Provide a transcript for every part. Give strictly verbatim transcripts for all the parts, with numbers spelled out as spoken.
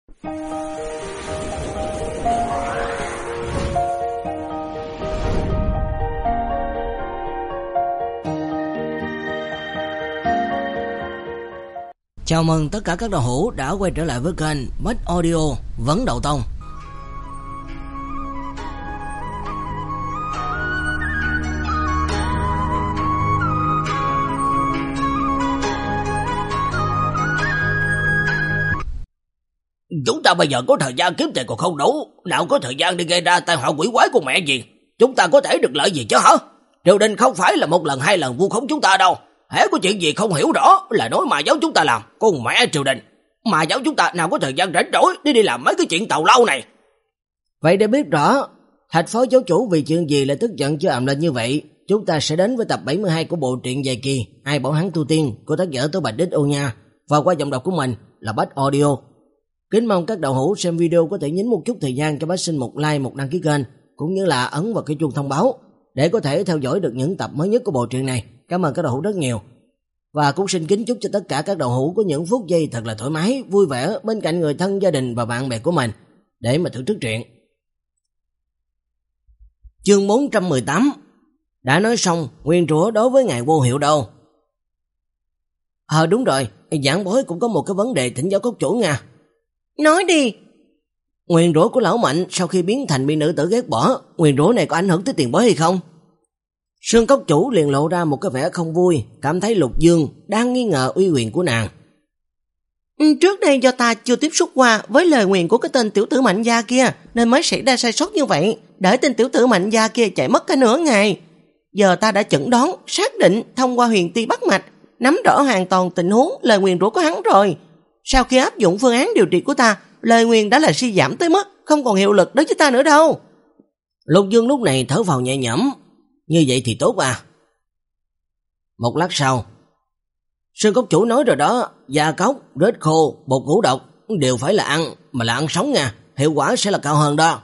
Chào mừng tất cả các đạo hữu đã quay trở lại với kênh Bách Audio Vấn Đầu Tông. Chúng ta bây giờ có thời gian kiếm tiền còn không đủ, nào có thời gian đi gây ra tai họa quỷ quái của mẹ gì. Chúng ta có thể được lợi gì chứ hả? Triều đình không phải là một lần hai lần vu khống chúng ta đâu. Hễ có chuyện gì không hiểu rõ là nói mà giáo chúng ta làm. Con mẹ triều đình, mà giáo chúng ta nào có thời gian rảnh rỗi đi đi làm mấy cái chuyện tào lao này. Vậy để biết rõ Thạch phó giáo chủ vì chuyện gì lại tức giận chưa ầm lên như vậy, chúng ta sẽ đến với tập bảy mươi hai của bộ truyện dài kỳ Ai bảo hắn tu tiên của tác giả Tố Bạch Đích Ô Nha, và qua giọng đọc của mình là Bách Audio. Kính mong các đạo hữu xem video có thể nhấn một chút thời gian cho Bách xin một like, một đăng ký kênh, cũng như là ấn vào cái chuông thông báo để có thể theo dõi được những tập mới nhất của bộ truyện này. Cảm ơn các đạo hữu rất nhiều. Và cũng xin kính chúc cho tất cả các đạo hữu có những phút giây thật là thoải mái, vui vẻ bên cạnh người thân, gia đình và bạn bè của mình để mà thưởng thức truyện. Chương bốn trăm mười tám. Đã nói xong, nguyên rủa đối với ngài vô hiệu đâu. Ờ đúng rồi, giảng bối cũng có một cái vấn đề thỉnh giáo cốc chủ nha. Nói đi. Nguyên rủa của lão Mạnh sau khi biến thành bị nữ tử ghét bỏ, nguyên rủa này có ảnh hưởng tới tiền bối hay không? Sương cốc chủ liền lộ ra một cái vẻ không vui, cảm thấy Lục Dương đang nghi ngờ uy quyền của nàng. Trước đây do ta chưa tiếp xúc qua với lời nguyền của cái tên tiểu tử Mạnh Gia kia nên mới xảy ra sai sót như vậy, để tên tiểu tử Mạnh Gia kia chạy mất cả nửa ngày. Giờ ta đã chẩn đoán, xác định thông qua huyền ti bắt mạch, nắm rõ hoàn toàn tình huống lời nguyền rủa của hắn rồi. Sau khi áp dụng phương án điều trị của ta, lời nguyền đã là suy giảm tới mức không còn hiệu lực đối với ta nữa đâu. Lục Dương lúc này thở phào nhẹ nhõm. Như vậy thì tốt à. Một lát sau, Sơn cốc chủ nói rồi đó, da cốc, rết khô, bột ngũ độc đều phải là ăn, mà là ăn sống nha, hiệu quả sẽ là cao hơn đó.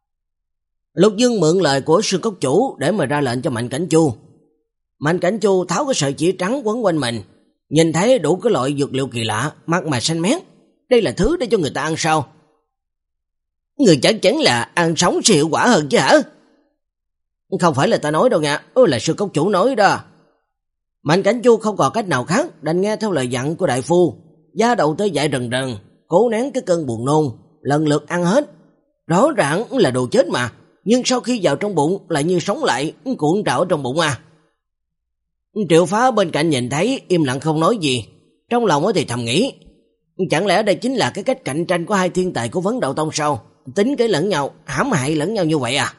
Lục Dương mượn lời của Sơn cốc chủ để mà ra lệnh cho Mạnh Cảnh Chu. Mạnh Cảnh Chu tháo cái sợi chỉ trắng quấn quanh mình, nhìn thấy đủ cái loại dược liệu kỳ lạ, mặt mày xanh mét. Đây là thứ để cho người ta ăn sao? Người chắc chắn là ăn sống sẽ hiệu quả hơn chứ hả? Không phải là ta nói đâu nha, là Sư cốc chủ nói đó. Mạnh Cảnh Chu không còn cách nào khác, đành nghe theo lời dặn của đại phu, da đầu tới dại rần rần, cố nén cái cơn buồn nôn, lần lượt ăn hết. Rõ ràng là đồ chết mà, nhưng sau khi vào trong bụng lại như sống lại, cuộn trào trong bụng à. Triệu Phá bên cạnh nhìn thấy, im lặng không nói gì, trong lòng thì thầm nghĩ, chẳng lẽ đây chính là cái cách cạnh tranh của hai thiên tài của Vấn Đạo Tông sao? Tính kế lẫn nhau, hãm hại lẫn nhau như vậy à?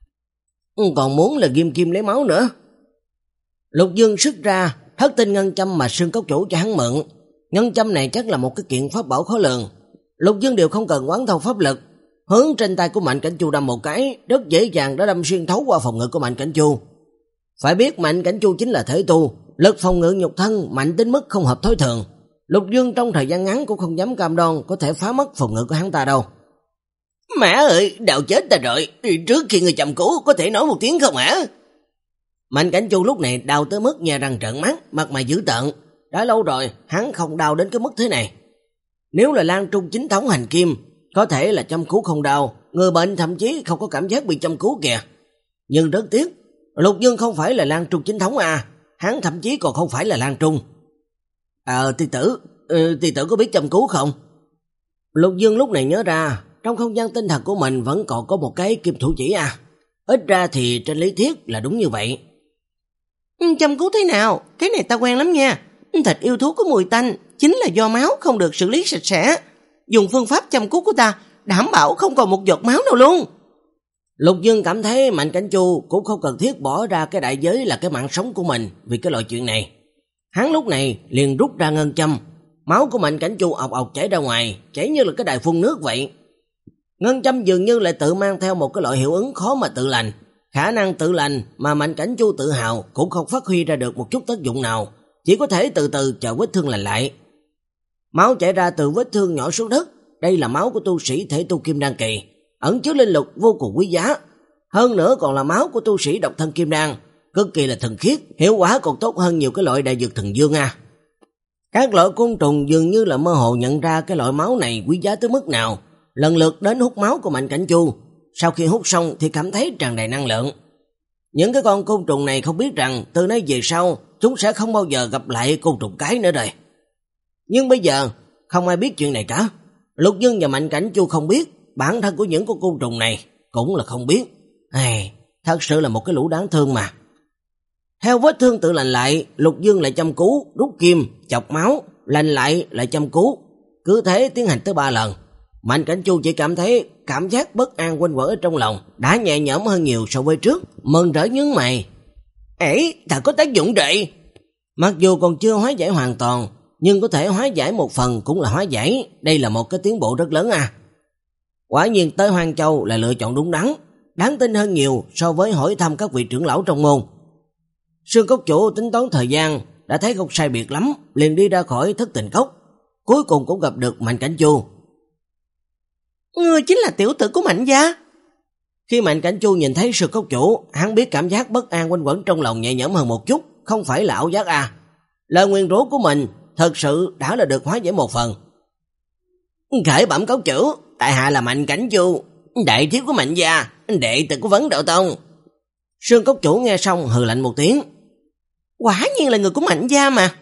Còn muốn là ghim kim lấy máu nữa. Lục Dương xuất ra thất tinh ngân châm mà Sương cốc chủ cho hắn mượn. Ngân châm này chắc là một cái kiện pháp bảo khó lường. Lục Dương đều không cần quán thâu pháp lực, hướng trên tay của Mạnh Cảnh Chu đâm một cái, rất dễ dàng đã đâm xuyên thấu qua phòng ngự của Mạnh Cảnh Chu. Phải biết Mạnh Cảnh Chu chính là thể tu, lực phòng ngự nhục thân mạnh đến mức không hợp thói thường. Lục Dương trong thời gian ngắn cũng không dám cam đoan có thể phá mất phòng ngự của hắn ta đâu. Mẹ ơi, đào chết ta rồi, trước khi người chăm cứu có thể nói một tiếng không hả? Mạnh Cảnh Chu lúc này đau tới mức nhà răng trợn mắt, mặt mày dữ tợn. Đã lâu rồi hắn không đau đến cái mức thế này. Nếu là Lan Trung chính thống hành kim, có thể là chăm cứu không đau, người bệnh thậm chí không có cảm giác bị chăm cứu kìa. Nhưng rất tiếc, Lục Dương không phải là Lan Trung chính thống à, hắn thậm chí còn không phải là Lan Trung. Ờ, tỷ tử, ừ, tỷ tử có biết chăm cứu không? Lục Dương lúc này nhớ ra, trong không gian tinh thần của mình vẫn còn có một cái kim thủ chỉ à. Ít ra thì trên lý thuyết là đúng như vậy. Chăm cứu thế nào? Cái này ta quen lắm nha. Thịt yêu thú có mùi tanh, chính là do máu không được xử lý sạch sẽ. Dùng phương pháp chăm cứu của ta, đảm bảo không còn một giọt máu nào luôn. Lục Dương cảm thấy Mạnh Cảnh Chu cũng không cần thiết bỏ ra cái đại giới là cái mạng sống của mình vì cái loại chuyện này. Hắn lúc này liền rút ra ngân châm, máu của Mạnh Cảnh Chu ọc ọc chảy ra ngoài, chảy như là cái đài phun nước vậy. Ngân châm dường như lại tự mang theo một cái loại hiệu ứng khó mà tự lành. Khả năng tự lành mà Mạnh Cảnh Chu tự hào cũng không phát huy ra được một chút tác dụng nào, chỉ có thể từ từ chờ vết thương lành lại. Máu chảy ra từ vết thương nhỏ xuống đất, đây là máu của tu sĩ thể tu kim đan kỳ, ẩn chứa linh lực vô cùng quý giá. Hơn nữa còn là máu của tu sĩ độc thân kim đan, cực kỳ là thần khiết, hiệu quả còn tốt hơn nhiều cái loại đại dược thần dương à. Các loại côn trùng dường như là mơ hồ nhận ra cái loại máu này quý giá tới mức nào, lần lượt đến hút máu của Mạnh Cảnh Chu. Sau khi hút xong thì cảm thấy tràn đầy năng lượng. Những cái con côn trùng này không biết rằng từ nay về sau chúng sẽ không bao giờ gặp lại côn trùng cái nữa rồi. Nhưng bây giờ không ai biết chuyện này cả. Lục Dương và Mạnh Cảnh Chu không biết, bản thân của những con côn trùng này cũng là không biết. Ai, thật sự là một cái lũ đáng thương mà. Theo vết thương tự lành lại, Lục Dương lại châm cứu, rút kim, chọc máu, lành lại lại châm cứu. Cứ thế tiến hành tới ba lần. Mạnh Cảnh Chu chỉ cảm thấy cảm giác bất an quanh quẩn ở trong lòng đã nhẹ nhõm hơn nhiều so với trước, mừng rỡ nhướng mày. Ê, thật có tác dụng vậy. Mặc dù còn chưa hóa giải hoàn toàn, nhưng có thể hóa giải một phần cũng là hóa giải, đây là một cái tiến bộ rất lớn à. Quả nhiên tới Hoang Châu là lựa chọn đúng đắn, đáng tin hơn nhiều so với hỏi thăm các vị trưởng lão trong môn. Sương Cốc Chủ tính toán thời gian, đã thấy không sai biệt lắm, liền đi ra khỏi Thất Tình Cốc, cuối cùng cũng gặp được Mạnh Cảnh Chu. Ngươi chính là tiểu tử của Mạnh gia. Khi Mạnh Cảnh Chu nhìn thấy Sương Cốc Chủ, hắn biết cảm giác bất an quanh quẩn trong lòng nhẹ nhõm hơn một chút, không phải là ảo giác à. Lời nguyền rủa của mình thật sự đã là được hóa giải một phần. Khởi bẩm Cốc Chủ, tại hạ là Mạnh Cảnh Chu, đại thiếu của Mạnh gia, đệ tử của Vấn Đạo Tông. Sương Cốc Chủ nghe xong hừ lạnh một tiếng. Quả nhiên là người của Mạnh gia mà.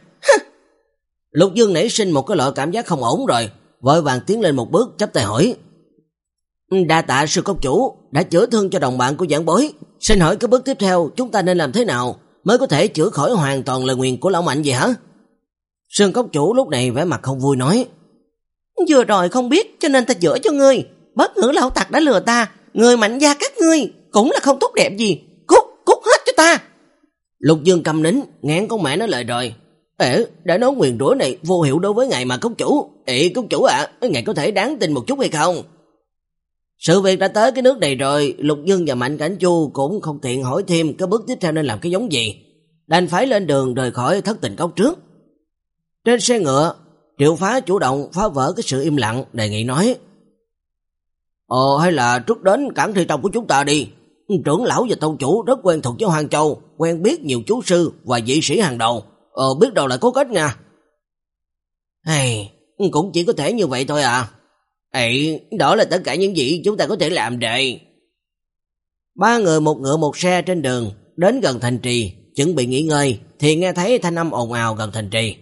Lục Dương nảy sinh một cái loại cảm giác không ổn rồi, vội vàng tiến lên một bước chắp tay hỏi. Đa tạ Sương Cốc Chủ đã chữa thương cho đồng bạn của giảng bối, xin hỏi cái bước tiếp theo chúng ta nên làm thế nào mới có thể chữa khỏi hoàn toàn lời nguyền của lão Mạnh vậy hả? Sương Cốc Chủ lúc này vẻ mặt không vui nói. Vừa rồi không biết cho nên ta chữa cho ngươi, bất ngữ lão tặc đã lừa ta, người Mạnh gia các ngươi cũng là không tốt đẹp gì, cút, cút hết cho ta. Lục Dương câm nín, ngán con mẹ nói lời rồi. Ê, đã nói nguyền rủa này vô hiệu đối với ngài mà Cốc Chủ. Ê, Cốc Chủ ạ, à, ngài có thể đáng tin một chút hay không? Sự việc đã tới cái nước này rồi, Lục Dương và Mạnh Cảnh Chu cũng không tiện hỏi thêm cái bước tiếp theo nên làm cái giống gì, đành phải lên đường rời khỏi Thất Tình Cốc trước. Trên xe ngựa, Triệu Phá chủ động phá vỡ cái sự im lặng, đề nghị nói. Ồ, hay là trước đến cảng Thi Tông của chúng ta đi. Trưởng lão và tông chủ rất quen thuộc với Hoang Châu, quen biết nhiều chú sư và vị sĩ hàng đầu, ờ, biết đâu lại có cách nha. Hey, cũng chỉ có thể như vậy thôi à. Ê, đó là tất cả những gì chúng ta có thể làm đây. Ba người một ngựa một xe trên đường đến gần thành trì, chuẩn bị nghỉ ngơi thì nghe thấy thanh âm ồn ào gần thành trì.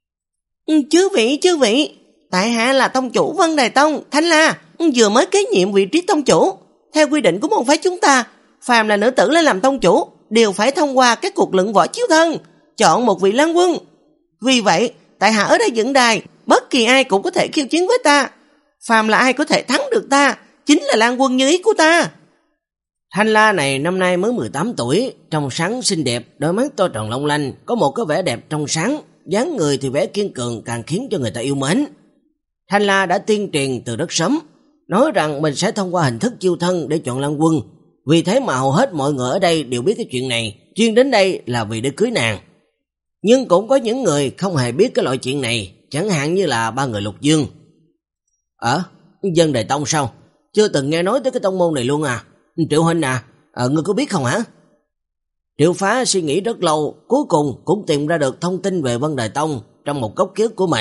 Chư vị, chư vị, tại hạ là tông chủ Vân Đài Tông, Thanh La, vừa mới kế nhiệm vị trí tông chủ. Theo quy định của môn phái chúng ta, phàm là nữ tử lên làm tông chủ đều phải thông qua các cuộc luận võ chiếu thân, chọn một vị lang quân. Vì vậy, tại hạ ở đây dựng đài, bất kỳ ai cũng có thể khiêu chiến với ta. Phàm là ai có thể thắng được ta, chính là lang quân như ý của ta. Thanh La này năm nay mới mười tám tuổi, trong sáng xinh đẹp, đôi mắt to tròn long lanh, có một cái vẻ đẹp trong sáng, dáng người thì vẻ kiên cường càng khiến cho người ta yêu mến. Thanh La đã tiên truyền từ rất sớm, nói rằng mình sẽ thông qua hình thức chiêu thân để chọn lang quân, vì thế mà hầu hết mọi người ở đây đều biết cái chuyện này, chuyên đến đây là vì để cưới nàng. Nhưng cũng có những người không hề biết cái loại chuyện này, chẳng hạn như là ba người Lục Dương. Ờ, Vân Đài Tông sao? Chưa từng nghe nói tới cái tông môn này luôn à? Triệu Huynh à, à ngươi có biết không hả? Triệu Phá suy nghĩ rất lâu, cuối cùng cũng tìm ra được thông tin về Vân Đài Tông trong một góc ký ức của mình.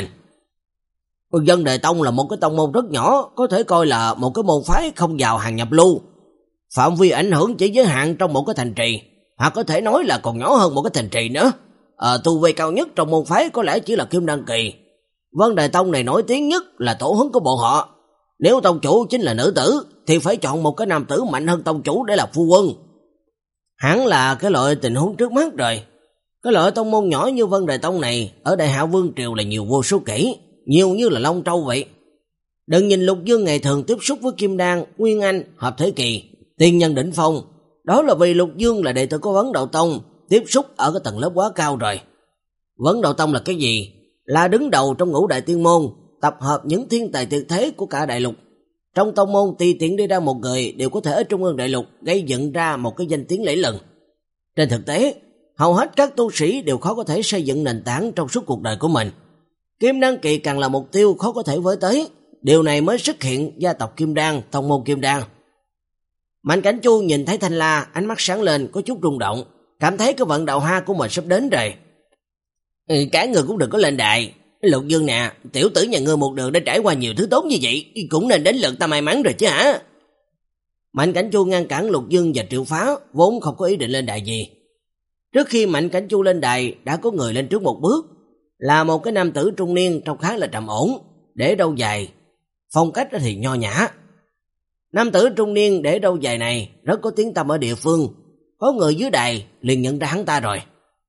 Vân Đài Tông là một cái tông môn rất nhỏ, có thể coi là một cái môn phái không vào hàng nhập lưu. Phạm vi ảnh hưởng chỉ giới hạn trong một cái thành trì, hoặc có thể nói là còn nhỏ hơn một cái thành trì nữa. À, tu vi cao nhất trong môn phái có lẽ chỉ là Kim Đan Kỳ. Vân Đài Tông này nổi tiếng nhất là tổ huấn của bọn họ. Nếu tông chủ chính là nữ tử thì phải chọn một cái nam tử mạnh hơn tông chủ để là phu quân. Hẳn là cái loại tình huống trước mắt rồi. Cái loại tông môn nhỏ như Vân Đài Tông này ở Đại Hạ Vương Triều là nhiều vô số kể, nhiều như là Long Châu vậy. Đừng nhìn Lục Dương ngày thường tiếp xúc với Kim Đan, Nguyên Anh, Hợp Thế Kỳ, tiên nhân đỉnh phong, đó là vì Lục Dương là đệ tử của Vấn Đạo Tông, tiếp xúc ở cái tầng lớp quá cao rồi. Vấn Đạo Tông là cái gì? Là đứng đầu trong ngũ đại tiên môn, tập hợp những thiên tài tuyệt thế của cả đại lục. Trong tông môn tùy tiện đi ra một người đều có thể ở trung ương đại lục gây dựng ra một cái danh tiếng lẫy lừng. Trên thực tế, hầu hết các tu sĩ đều khó có thể xây dựng nền tảng trong suốt cuộc đời của mình. Kim Đan Kỳ càng là mục tiêu khó có thể với tới, điều này mới xuất hiện gia tộc Kim Đan, tông môn Kim Đan. Mạnh Cảnh Chu nhìn thấy Thanh La, ánh mắt sáng lên có chút rung động, cảm thấy cái vận đạo ha của mình sắp đến rồi. Ừ, cả người cũng đừng có lên đài, Lục Dương nè, tiểu tử nhà ngươi một đường đã trải qua nhiều thứ tốt như vậy, cũng nên đến lượt ta may mắn rồi chứ hả? Mạnh Cảnh Chu ngăn cản Lục Dương và Triệu Phá, vốn không có ý định lên đài gì. Trước khi Mạnh Cảnh Chu lên đài, đã có người lên trước một bước, là một cái nam tử trung niên trông khá là trầm ổn, để râu dài, phong cách thì nho nhã. Nam tử trung niên để râu dài này rất có tiếng tăm ở địa phương, có người dưới đài liền nhận ra hắn ta rồi.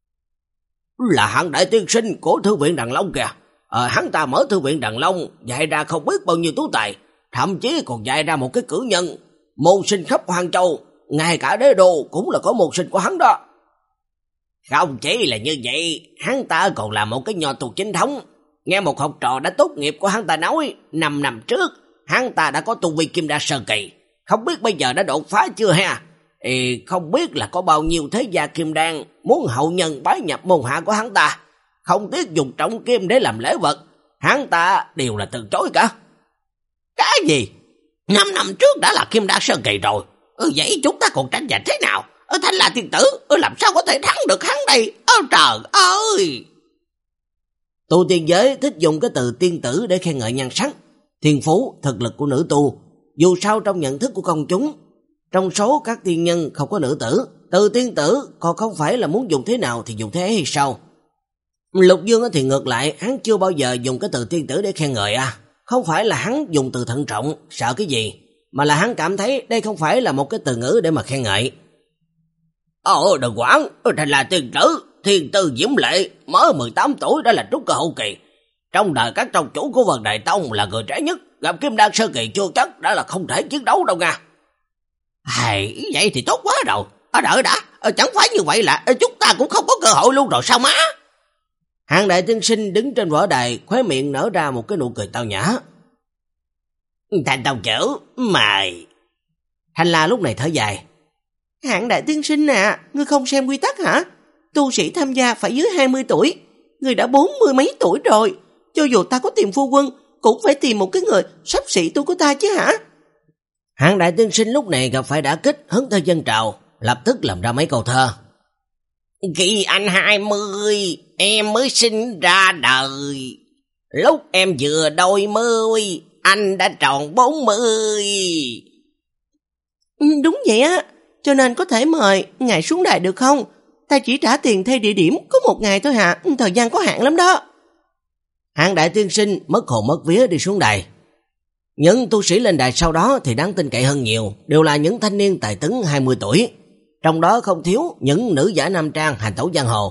Là Hạng đại tiên sinh của thư viện Đằng Long kìa. Ờ, hắn ta mở thư viện Đằng Long, dạy ra không biết bao nhiêu tú tài, thậm chí còn dạy ra một cái cử nhân, môn sinh khắp Hoàng Châu, ngay cả đế đô cũng là có môn sinh của hắn đó. Không chỉ là như vậy, hắn ta còn là một cái nho tu chính thống. Nghe một học trò đã tốt nghiệp của hắn ta nói, năm năm trước, hắn ta đã có tu vi kim đa sơ kỳ, không biết bây giờ đã đột phá chưa ha? Ê, không biết là có bao nhiêu thế gia kim đan muốn hậu nhân bái nhập môn hạ của hắn ta, không tiếc dùng trọng kim để làm lễ vật, hắn ta đều là từ chối cả. Cái gì? Năm năm trước đã là kim đan sơ kỳ rồi, ừ, vậy chúng ta còn tranh giành thế nào? Ở Thanh La tiên tử, ừ, làm sao có thể thắng được hắn đây? Ơ trời ơi! Tu tiên giới thích dùng cái từ tiên tử để khen ngợi nhan sắc, thiên phú, thực lực của nữ tu. Dù sao trong nhận thức của công chúng, trong số các tiên nhân không có nữ tử, từ tiên tử còn không phải là muốn dùng thế nào thì dùng thế ấy hay sao? Lục Dương thì ngược lại, hắn chưa bao giờ dùng cái từ tiên tử để khen ngợi à. Không phải là hắn dùng từ thận trọng, sợ cái gì, mà là hắn cảm thấy đây không phải là một cái từ ngữ để mà khen ngợi. Ồ, đừng quản, Thanh La tiên tử, thiên tư diễm lệ, mới mười tám tuổi đã là trúc cơ hậu kỳ. Trong đời các tông chủ của Vân Đại Tông là người trẻ nhất, gặp kim đan sơ kỳ chưa chắc đã là không thể chiến đấu đâu nha. Hay, vậy thì tốt quá rồi. Ở đợi đã, chẳng phải như vậy là chúng ta cũng không có cơ hội luôn rồi sao má? Hạng đại tiên sinh đứng trên võ đài, khóe miệng nở ra một cái nụ cười tao nhã. Thành tông chủ, mời. Thanh La lúc này thở dài. Hạng đại tiên sinh à, ngươi không xem quy tắc hả? Tu sĩ tham gia phải dưới hai mươi tuổi. Ngươi đã bốn mươi mấy tuổi rồi. Cho dù ta có tìm phu quân, cũng phải tìm một cái người sắp xỉ tu của ta chứ hả? Hạng đại tiên sinh lúc này gặp phải đả kích, hứng thơ dân trào, lập tức làm ra mấy câu thơ. Khi anh hai mươi, em mới sinh ra đời. Lúc em vừa đôi mươi, anh đã tròn bốn mươi. Đúng vậy á, cho nên có thể mời ngài xuống đài được không? Ta chỉ trả tiền thuê địa điểm có một ngày thôi hả, thời gian có hạn lắm đó. Hạng đại tiên sinh mất hồn mất vía đi xuống đài. Những tu sĩ lên đài sau đó thì đáng tin cậy hơn nhiều, đều là những thanh niên tài tấn hai mươi tuổi. Trong đó không thiếu những nữ giả nam trang hành tẩu giang hồ.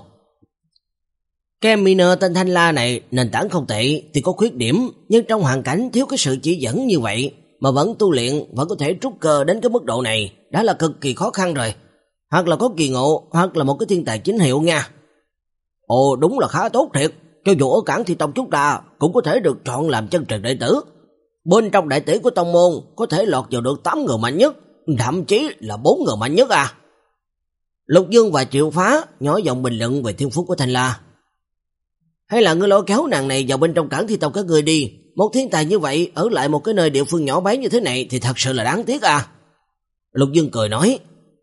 Cái miner tên Thanh La này nền tảng không tệ thì có khuyết điểm, nhưng trong hoàn cảnh thiếu cái sự chỉ dẫn như vậy mà vẫn tu luyện, vẫn có thể trúc cơ đến cái mức độ này đã là cực kỳ khó khăn rồi. Hoặc là có kỳ ngộ, hoặc là một cái thiên tài chính hiệu nha. Ồ, đúng là khá tốt thiệt, cho dù ở cảng Thi Tông chúng ta cũng có thể được chọn làm chân truyền đệ tử. Bên trong đại tỷ của tông môn có thể lọt vào được tám người mạnh nhất, thậm chí là bốn người mạnh nhất à. Lục Dương và Triệu Phá nhỏ giọng bình luận về thiên phú của Thanh La. Hay là ngươi lôi kéo nàng này vào bên trong cảng Thi Tông các ngươi đi, một thiên tài như vậy ở lại một cái nơi địa phương nhỏ bé như thế này thì thật sự là đáng tiếc à. Lục Dương cười nói,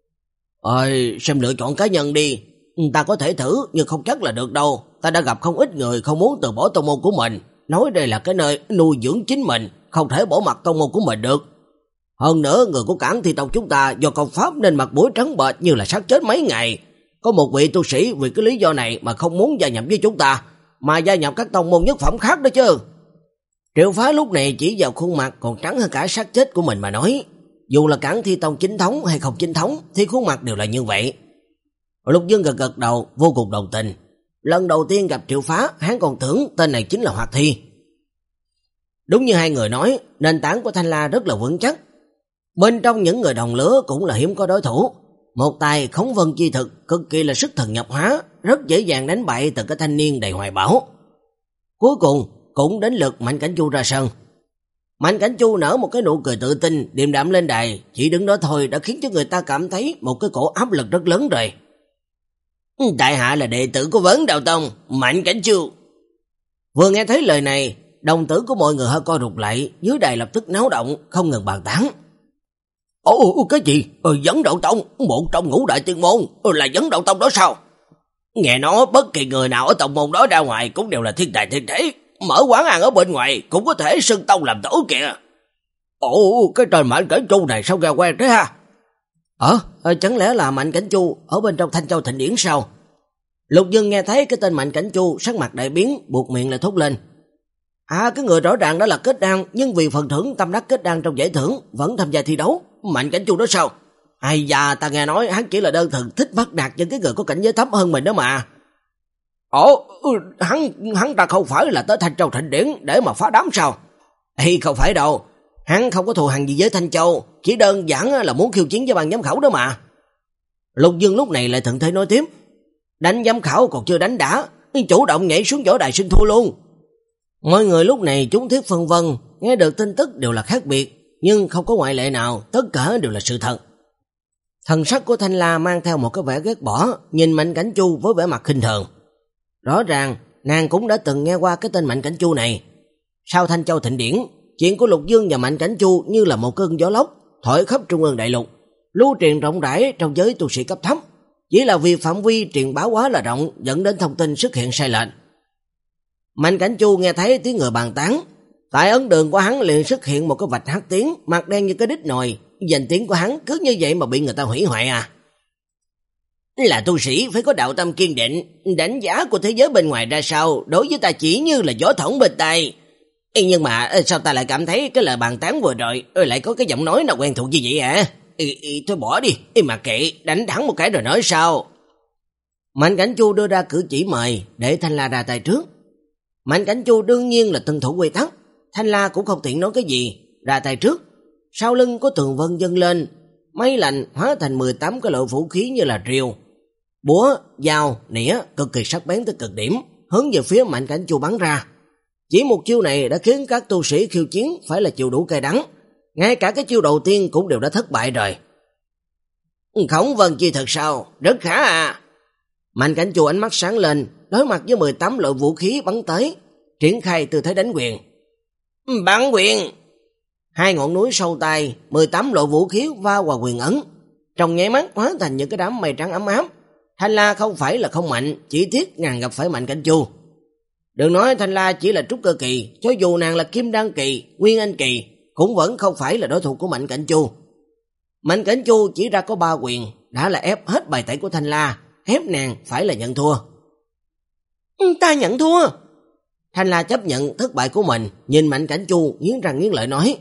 ơi, xem lựa chọn cá nhân đi, ta có thể thử nhưng không chắc là được đâu. Ta đã gặp không ít người không muốn từ bỏ tông môn của mình, nói đây là cái nơi nuôi dưỡng chính mình, không thể bỏ mặt tông môn của mình được. Hơn nữa người của cảng Thi Tông chúng ta do công pháp nên mặt mũi trắng bệch như là xác chết mấy ngày. Có một vị tu sĩ vì cái lý do này mà không muốn gia nhập với chúng ta, mà gia nhập các tông môn nhất phẩm khác đó chứ. Triệu Phá lúc này chỉ vào khuôn mặt còn trắng hơn cả xác chết của mình mà nói, dù là cảng Thi Tông chính thống hay không chính thống thì khuôn mặt đều là như vậy. Lục Dương gật gật đầu, vô cùng đồng tình. Lần đầu tiên gặp Triệu Phá, hắn còn tưởng tên này chính là Hoạt Thi. Đúng như hai người nói, nền tảng của Thanh La rất là vững chắc. Bên trong những người đồng lứa cũng là hiếm có đối thủ. Một tài khống vân chi thực, cực kỳ là sức thần nhập hóa, rất dễ dàng đánh bại từ cái thanh niên đầy hoài bão. Cuối cùng cũng đến lượt Mạnh Cảnh Chu ra sân. Mạnh Cảnh Chu nở một cái nụ cười tự tin, điềm đạm lên đài, chỉ đứng đó thôi đã khiến cho người ta cảm thấy một cái cổ áp lực rất lớn rồi. Tại hạ là đệ tử của Vấn Đạo Tông, Mạnh Cảnh Chu. Vừa nghe thấy lời này, đồng tử của mọi người hơi co rụt lại, dưới đài lập tức náo động, không ngừng bàn tán. Ồ, cái gì? Ừ, Vấn Đạo Tông, một trong ngũ đại tiên môn, ừ, là Vấn Đạo Tông đó sao? Nghe nói bất kỳ người nào ở tông môn đó ra ngoài cũng đều là thiên tài thiên thế, mở quán ăn ở bên ngoài cũng có thể xưng tông làm tổ kìa. Ồ, cái tên Mạnh Cảnh Chu này sao nghe quen thế ha? Ờ, chẳng lẽ là Mạnh Cảnh Chu ở bên trong Thanh Châu Thịnh Điển sao? Lục Dương nghe thấy cái tên Mạnh Cảnh Chu, sắc mặt đại biến, buộc miệng lại thốt lên. À, cái người rõ ràng đã là kết đan, nhưng vì phần thưởng tâm đắc kết đan trong giải thưởng vẫn tham gia thi đấu. Mạnh Cảnh Chu đó sao? Ai da, ta nghe nói hắn chỉ là đơn thuần thích bắt nạt những cái người có cảnh giới thấp hơn mình đó mà. Ồ, hắn hắn ta không phải là tới Thanh Châu Thịnh Điển để mà phá đám sao? Ê, không phải đâu. Hắn không có thù hằn gì với Thanh Châu, chỉ đơn giản là muốn khiêu chiến với ban giám khảo đó mà. Lục Dương lúc này lại thuận thế nói tiếp. Đánh giám khảo còn chưa đánh đã, chủ động nhảy xuống võ đài xin thua luôn. Mọi người lúc này chúng thiết phân vân, nghe được tin tức đều là khác biệt, nhưng không có ngoại lệ nào, tất cả đều là sự thật. Thần sắc của Thanh La mang theo một cái vẻ ghét bỏ, nhìn Mạnh Cảnh Chu với vẻ mặt khinh thường. Rõ ràng, nàng cũng đã từng nghe qua cái tên Mạnh Cảnh Chu này. Sau Thanh Châu Thịnh Điển, chuyện của Lục Dương và Mạnh Cảnh Chu như là một cơn gió lốc, thổi khắp trung ương đại lục, lưu truyền rộng rãi trong giới tu sĩ cấp thấp. Chỉ là vì phạm vi truyền bá quá là rộng, dẫn đến thông tin xuất hiện sai lệch. Mạnh Cảnh Chu nghe thấy tiếng người bàn tán, tại ấn đường của hắn liền xuất hiện một cái vạch hắc tiếng, mặt đen như cái đít nồi, danh tiếng của hắn cứ như vậy mà bị người ta hủy hoại à. Là tu sĩ phải có đạo tâm kiên định, đánh giá của thế giới bên ngoài ra sao, đối với ta chỉ như là gió thoảng bên tai. Nhưng mà sao ta lại cảm thấy cái lời bàn tán vừa rồi lại có cái giọng nói nào quen thuộc như vậy à? Ý, ý, thôi bỏ đi, ý mà kệ, đánh thắng một cái rồi nói sao. Mạnh Cảnh Chu đưa ra cử chỉ mời để Thanh La ra tay trước. Mạnh Cảnh Chu đương nhiên là tuân thủ quy tắc, Thanh La cũng không tiện nói cái gì, ra tay trước. Sau lưng có tường vân dâng lên, mây lạnh hóa thành mười tám cái loại vũ khí như là rìu, búa, dao, nĩa cực kỳ sắc bén tới cực điểm, hướng về phía Mạnh Cảnh Chu bắn ra. Chỉ một chiêu này đã khiến các tu sĩ khiêu chiến phải là chịu đủ cay đắng, ngay cả cái chiêu đầu tiên cũng đều đã thất bại rồi. Khổng Vân chi thật sao? Rất khá à. Mạnh Cảnh Chu ánh mắt sáng lên, đối mặt với mười tám loại vũ khí bắn tới, triển khai tư thế đánh quyền. Bắn quyền! Hai ngọn núi sâu tay, mười tám loại vũ khí va vào quyền ấn, trong nháy mắt hóa thành những cái đám mây trắng ấm áp. Thanh La không phải là không mạnh, chỉ tiếc nàng gặp phải Mạnh Cảnh Chu. Đừng nói Thanh La chỉ là trúc cơ kỳ, cho dù nàng là kim đan kỳ, nguyên anh kỳ, cũng vẫn không phải là đối thủ của Mạnh Cảnh Chu. Mạnh Cảnh Chu chỉ ra có ba quyền, đã là ép hết bài tẩy của Thanh La, ép nàng phải là nhận thua. Ta nhận thua. Thanh La chấp nhận thất bại của mình, nhìn Mạnh Cảnh Chu nghiến răng nghiến lợi nói.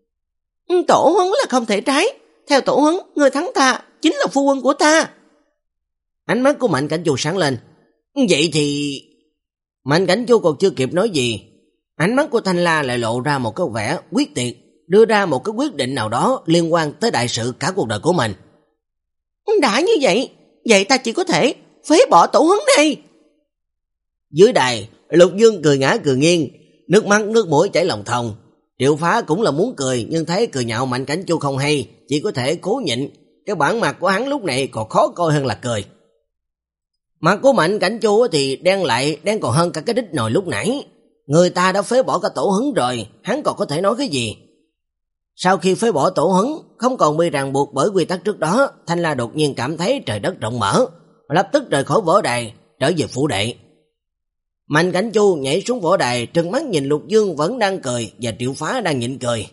Tổ huấn là không thể trái, theo tổ huấn, người thắng ta chính là phu quân của ta. Ánh mắt của Mạnh Cảnh Chu sáng lên. Vậy thì... Mạnh Cảnh Chu còn chưa kịp nói gì, ánh mắt của Thanh La lại lộ ra một cái vẻ quyết tuyệt, đưa ra một cái quyết định nào đó liên quan tới đại sự cả cuộc đời của mình. Đã như vậy, vậy ta chỉ có thể phế bỏ tổ huấn này. Dưới đài, Lục Dương cười ngã cười nghiêng, nước mắt nước mũi chảy lòng thòng. Triệu Phá cũng là muốn cười, nhưng thấy cười nhạo Mạnh Cảnh Chu không hay, chỉ có thể cố nhịn. Cái bản mặt của hắn lúc này còn khó coi hơn là cười. Mặt của Mạnh Cảnh Chu thì đen lại, đen còn hơn cả cái đít nồi lúc nãy. Người ta đã phế bỏ cả tổ huấn rồi, hắn còn có thể nói cái gì? Sau khi phế bỏ tổ huấn, không còn bị ràng buộc bởi quy tắc trước đó, Thanh La đột nhiên cảm thấy trời đất rộng mở, lập tức rời khỏi võ đài, trở về phủ đệ. Mạnh Cảnh Chu nhảy xuống võ đài, trừng mắt nhìn Lục Dương vẫn đang cười và Triệu Phá đang nhịn cười.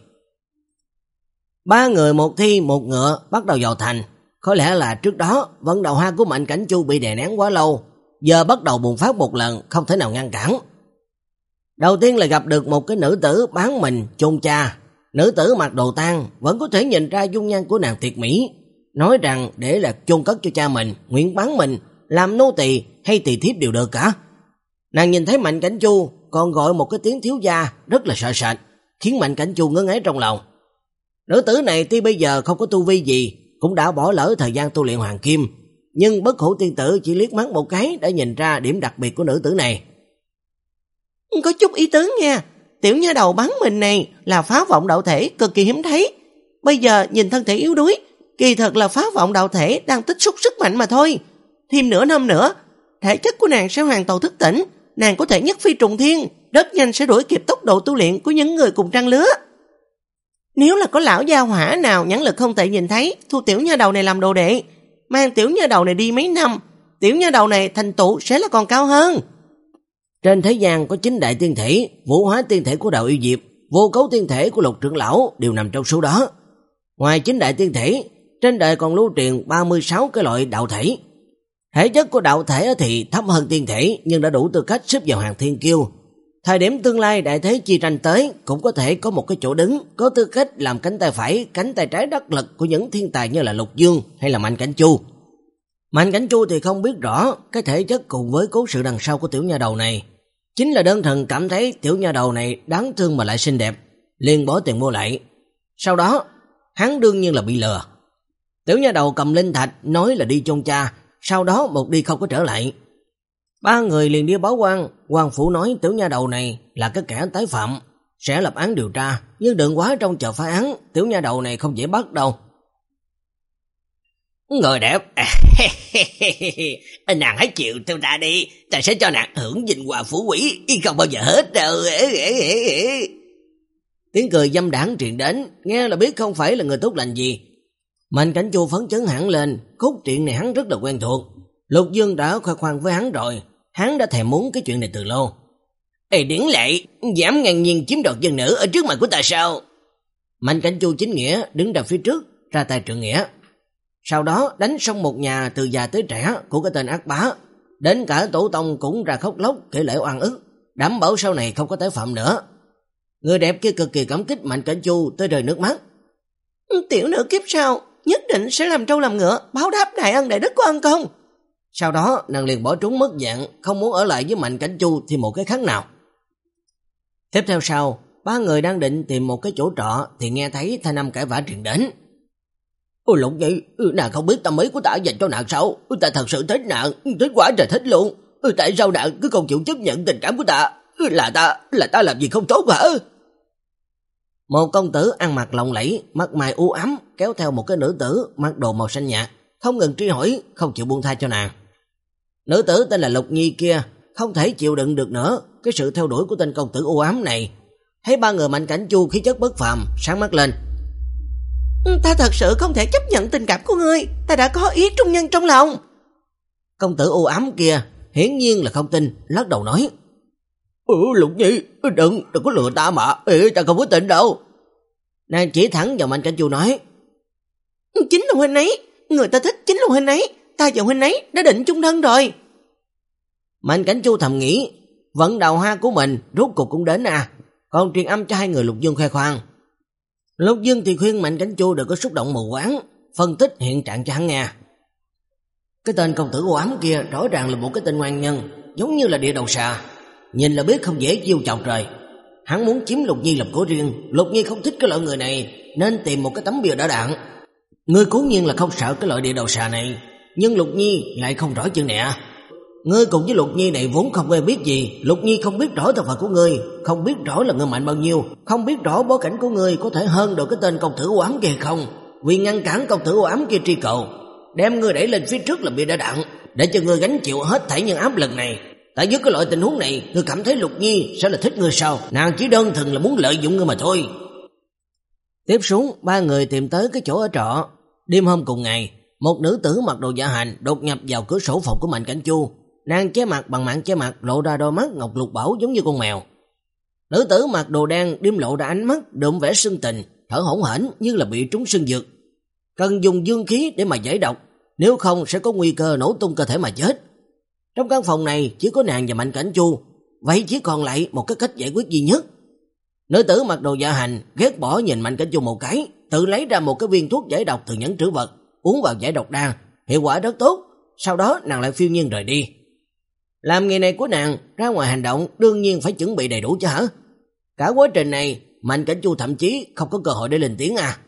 Ba người một thi một ngựa bắt đầu vào thành. Có lẽ là trước đó vận đầu hoa của Mạnh Cảnh Chu bị đè nén quá lâu, giờ bắt đầu bùng phát một lần, không thể nào ngăn cản. Đầu tiên là gặp được một cái nữ tử bán mình chôn cha. Nữ tử mặc đồ tang, vẫn có thể nhìn ra dung nhan của nàng tuyệt mỹ, nói rằng để là chôn cất cho cha mình, nguyện bán mình, làm nô tỳ hay tỳ thiếp đều được cả. Nàng nhìn thấy Mạnh Cảnh Chu còn gọi một cái tiếng thiếu gia rất là sợ sệt, khiến Mạnh Cảnh Chu ngớ ngáy trong lòng. Nữ tử này tuy bây giờ không có tu vi gì, cũng đã bỏ lỡ thời gian tu luyện hoàng kim, nhưng Bất Hủ tiên tử chỉ liếc mắt một cái đã nhìn ra điểm đặc biệt của nữ tử này. Có chút ý tứ nha, tiểu nha đầu bán mình này là phá vọng đạo thể cực kỳ hiếm thấy. Bây giờ nhìn thân thể yếu đuối, kỳ thật là phá vọng đạo thể đang tích xúc sức mạnh mà thôi. Thêm nửa năm nữa, thể chất của nàng sẽ hoàn toàn thức tỉnh, nàng có thể nhất phi trùng thiên, rất nhanh sẽ đuổi kịp tốc độ tu luyện của những người cùng trang lứa. Nếu là có lão gia hỏa nào nhãn lực không thể nhìn thấy, thu tiểu nha đầu này làm đồ đệ, mang tiểu nha đầu này đi mấy năm, tiểu nha đầu này thành tựu sẽ là còn cao hơn. Trên thế gian có chín đại tiên thể, vũ hóa tiên thể của đạo yêu diệp, vô cấu tiên thể của Lục trưởng lão đều nằm trong số đó. Ngoài chín đại tiên thể, trên đời còn lưu truyền ba mươi sáu cái loại đạo thể. Thể chất của đạo thể thì thấp hơn tiên thể nhưng đã đủ tư cách xếp vào hàng thiên kiêu. Thời điểm tương lai đại thế chi tranh tới cũng có thể có một cái chỗ đứng, có tư cách làm cánh tay phải, cánh tay trái đắc lực của những thiên tài như là Lục Dương hay là Mạnh Cảnh Chu. Mạnh Cảnh Chu thì không biết rõ cái thể chất cùng với cố sự đằng sau của tiểu nha đầu này. Chính là đơn thuần cảm thấy tiểu nha đầu này đáng thương mà lại xinh đẹp, liền bỏ tiền mua lại. Sau đó, hắn đương nhiên là bị lừa. Tiểu nha đầu cầm linh thạch nói là đi chôn cha, sau đó một đi không có trở lại. Ba người liền đi báo quan, quan phủ nói tiểu nha đầu này là cái kẻ tái phạm, sẽ lập án điều tra, nhưng đừng quá trong chờ phá án, tiểu nha đầu này không dễ bắt đâu. Người đẹp, nàng hãy chịu theo ta đi, ta sẽ cho nàng hưởng vinh hoa phú quý, không bao giờ hết đâu. Tiếng cười dâm đảng truyền đến, nghe là biết không phải là người tốt lành gì. Mạnh Cảnh Chu phấn chấn hẳn lên, cốt truyện này hắn rất là quen thuộc. Lục Dương đã khoe khoang với hắn rồi, hắn đã thèm muốn cái chuyện này từ lâu. Ê điển lệ, dám ngang nhiên chiếm đoạt dân nữ ở trước mặt của ta sao? Mạnh Cảnh Chu chính nghĩa đứng ra phía trước, ra tay trượng nghĩa. Sau đó đánh xong một nhà từ già tới trẻ của cái tên ác bá, đến cả tổ tông cũng ra khóc lóc kể lễ oan ức, đảm bảo sau này không có tái phạm nữa. Người đẹp kia cực kỳ cảm kích Mạnh Cảnh Chu tới rơi nước mắt. Tiểu nữ kiếp sau nhất định sẽ làm trâu làm ngựa, báo đáp đại ân đại đức của ân công. Sau đó nàng liền bỏ trốn mất dạng, không muốn ở lại với Mạnh Cảnh Chu thì một cái khắc nào. Tiếp theo sau, ba người đang định tìm một cái chỗ trọ thì nghe thấy thanh âm cãi vã truyền đến. Ôi Lục Nhi, nàng không biết tâm ý của ta dành cho nàng sao? Ta thật sự thích nàng, thích quá trời thích luôn. Tại sao nàng cứ không chịu chấp nhận tình cảm của ta? Là ta, là ta làm gì không tốt hả? Một công tử ăn mặc lộng lẫy, mặt mày u ám, kéo theo một cái nữ tử mặc đồ màu xanh nhạt, không ngừng truy hỏi, không chịu buông tha cho nàng. Nữ tử tên là Lục Nhi kia không thể chịu đựng được nữa cái sự theo đuổi của tên công tử u ám này. Thấy ba người Mạnh Cảnh Chu khí chất bất phàm, sáng mắt lên. Ta thật sự không thể chấp nhận tình cảm của ngươi, ta đã có ý trung nhân trong lòng. Công tử u ám kia hiển nhiên là không tin, lắc đầu nói. Ừ Lục Nhi, đừng, đừng có lừa ta mà, Ê, ta không có tin đâu. Nàng chỉ thẳng vào Mạnh Cảnh Chu nói. Chính là huynh ấy, người ta thích chính là huynh ấy, ta và huynh ấy đã định chung thân rồi. Mạnh Cảnh Chu thầm nghĩ, vận đào hoa của mình rốt cuộc cũng đến à, còn truyền âm cho hai người Lục Dương khoe khoang. Lục Dương thì khuyên Mạnh Cảnh Chu đừng có xúc động mù quáng, phân tích hiện trạng cho hắn nghe. Cái tên công tử u ám kia rõ ràng là một cái tên ngoan nhân, giống như là địa đầu xà, nhìn là biết không dễ chiêu chọc rồi. Hắn muốn chiếm Lục Nhi làm của riêng, Lục Nhi không thích cái loại người này nên tìm một cái tấm bia đỡ đạn. Ngươi cố nhiên là không sợ cái loại địa đầu xà này, nhưng Lục Nhi lại không rõ chuyện nè. Ngươi cùng với Lục Nhi này vốn không quen biết gì, Lục Nhi không biết rõ thân phận của ngươi, không biết rõ là ngươi mạnh bao nhiêu, không biết rõ bối cảnh của ngươi có thể hơn được cái tên công tử u ám kia không. Vì ngăn cản công tử u ám kia truy cầu, đem ngươi đẩy lên phía trước làm bia đỡ đạn, để cho ngươi gánh chịu hết thảy những áp lực này. Tại dưới cái loại tình huống này, ngươi cảm thấy Lục Nhi sẽ là thích ngươi sao? Nàng chỉ đơn thuần là muốn lợi dụng ngươi mà thôi. Tiếp xuống, ba người tìm tới cái chỗ ở trọ. Đêm hôm cùng ngày, một nữ tử mặc đồ dạ hành đột nhập vào cửa sổ phòng của Mạnh Cảnh Chu. Nàng che mặt bằng mạng che mặt, lộ ra đôi mắt ngọc lục bảo giống như con mèo. Nữ tử mặc đồ đen đêm lộ ra ánh mắt đượm vẻ sưng tình, thở hổn hển như là bị trúng sưng dược. Cần dùng dương khí để mà giải độc, nếu không sẽ có nguy cơ nổ tung cơ thể mà chết. Trong căn phòng này chỉ có nàng và Mạnh Cảnh Chu, vậy chỉ còn lại một cái cách giải quyết duy nhất. Nữ tử mặc đồ dạ hành ghét bỏ nhìn Mạnh Cảnh Chu một cái, tự lấy ra một cái viên thuốc giải độc từ nhẫn trữ vật, uống vào giải độc đan, hiệu quả rất tốt. Sau đó nàng lại phiêu nhiên rời đi. Làm nghề này của nàng, ra ngoài hành động đương nhiên phải chuẩn bị đầy đủ chứ hả? Cả quá trình này, Mạnh Cảnh Chu thậm chí không có cơ hội để lên tiếng à.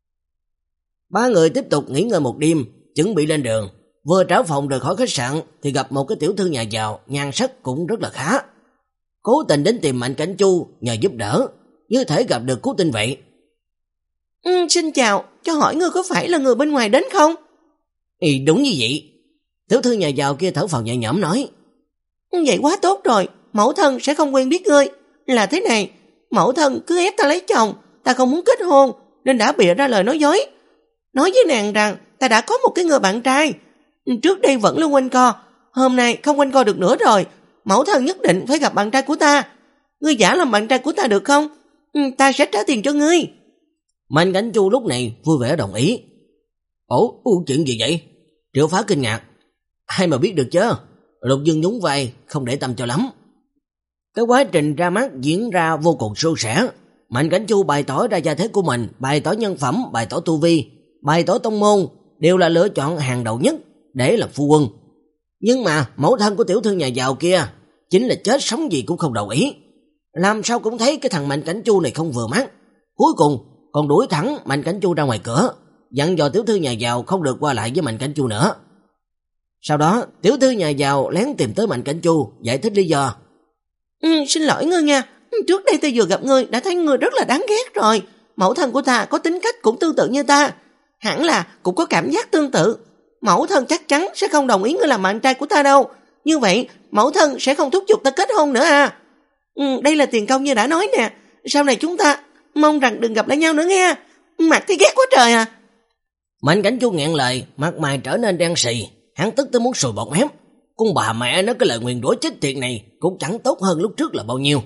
Ba người tiếp tục nghỉ ngơi một đêm, chuẩn bị lên đường. Vừa trở phòng rời khỏi khách sạn thì gặp một cái tiểu thư nhà giàu, nhan sắc cũng rất là khá. Cố tình đến tìm Mạnh Cảnh Chu nhờ giúp đỡ, như thể gặp được cứu tinh vậy. Ừ, xin chào, cho hỏi ngươi có phải là người bên ngoài đến không? Ý đúng như vậy. Tiểu thư nhà giàu kia thở phào nhẹ nhõm nói. Vậy quá tốt rồi, mẫu thân sẽ không quen biết ngươi. Là thế này, mẫu thân cứ ép ta lấy chồng, ta không muốn kết hôn, nên đã bịa ra lời nói dối. Nói với nàng rằng ta đã có một cái người bạn trai, trước đây vẫn luôn quanh co, hôm nay không quanh co được nữa rồi, mẫu thân nhất định phải gặp bạn trai của ta. Ngươi giả làm bạn trai của ta được không? Ừ, ta sẽ trả tiền cho ngươi. Mạnh Cảnh Chu lúc này vui vẻ đồng ý. Ủa, chuyện gì vậy? Triệu Phá kinh ngạc. Ai mà biết được chứ? Lục Dương nhún vai, không để tâm cho lắm. Cái quá trình ra mắt diễn ra vô cùng suôn sẻ. Mạnh Cảnh Chu bày tỏ ra gia thế của mình, bày tỏ nhân phẩm, bày tỏ tu vi, bày tỏ tông môn, đều là lựa chọn hàng đầu nhất để làm phu quân. Nhưng mà mẫu thân của tiểu thư nhà giàu kia chính là chết sống gì cũng không đồng ý. Làm sao cũng thấy cái thằng Mạnh Cảnh Chu này không vừa mắt. Cuối cùng còn đuổi thẳng Mạnh Cảnh Chu ra ngoài cửa, dặn dò tiểu thư nhà giàu không được qua lại với Mạnh Cảnh Chu nữa. Sau đó tiểu thư nhà giàu lén tìm tới Mạnh Cảnh Chu giải thích lý do. Ừ, xin lỗi ngươi nha, trước đây ta vừa gặp ngươi đã thấy ngươi rất là đáng ghét rồi. Mẫu thân của ta có tính cách cũng tương tự như ta, hẳn là cũng có cảm giác tương tự. Mẫu thân chắc chắn sẽ không đồng ý ngươi làm bạn trai của ta đâu. Như vậy mẫu thân sẽ không thúc giục ta kết hôn nữa à. Ừ, đây là tiền công như đã nói nè. Sau này chúng ta mong rằng đừng gặp lại nhau nữa nghe. Mặt thấy ghét quá trời à. Mạnh Cảnh Chu nghẹn lời, mặt mày trở nên đen xì. Hắn tức tới muốn sùi bọt mép. Con bà mẹ nó cái lời nguyền rủa chết tiệt này cũng chẳng tốt hơn lúc trước là bao nhiêu.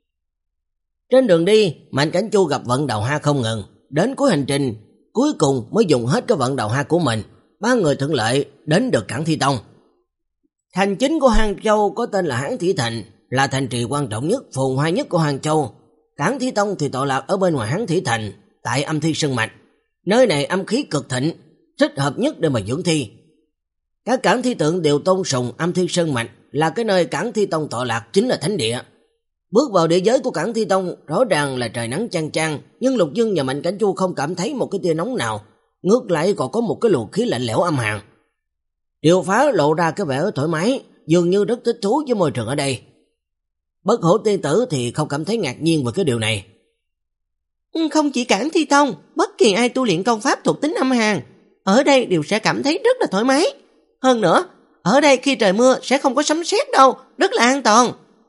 Trên đường đi, Mạnh Cảnh Chu gặp vận đầu hoa không ngừng. Đến cuối hành trình, cuối cùng mới dùng hết cái vận đầu hoa của mình. Ba người thuận lợi đến được Cảng Thi Tông. Thành chính của Hàng Châu có tên là Hán Thị Thành, là thành trì quan trọng nhất, phồn hoa nhất của Hàng Châu. Cảng Thi Tông thì tọa lạc ở bên ngoài Hán Thị Thành, tại Âm Thi Sơn Mạch. Nơi này âm khí cực thịnh, thích hợp nhất để mà dưỡng thi. Các cảng thi tượng đều tôn sùng Âm Thi Sơn Mạch, là cái nơi Cảng Thi Tông tọa lạc chính là thánh địa. Bước vào địa giới của Cảng Thi Tông, rõ ràng là trời nắng chang chang, nhưng Lục Dương và Mạnh Cảnh Chu không cảm thấy một cái tia nóng nào, ngược lại còn có một cái luồng khí lạnh lẽo âm hàn. Triệu Phá lộ ra cái vẻ thoải mái, dường như rất thích thú với môi trường ở đây. Bất Hổ tiên tử thì không cảm thấy ngạc nhiên về cái điều này. Không chỉ Cảng Thi Tông, bất kỳ ai tu luyện công pháp thuộc tính âm hàn, ở đây đều sẽ cảm thấy rất là thoải mái. Hơn nữa, ở đây khi trời mưa sẽ không có sấm sét đâu, rất là an toàn.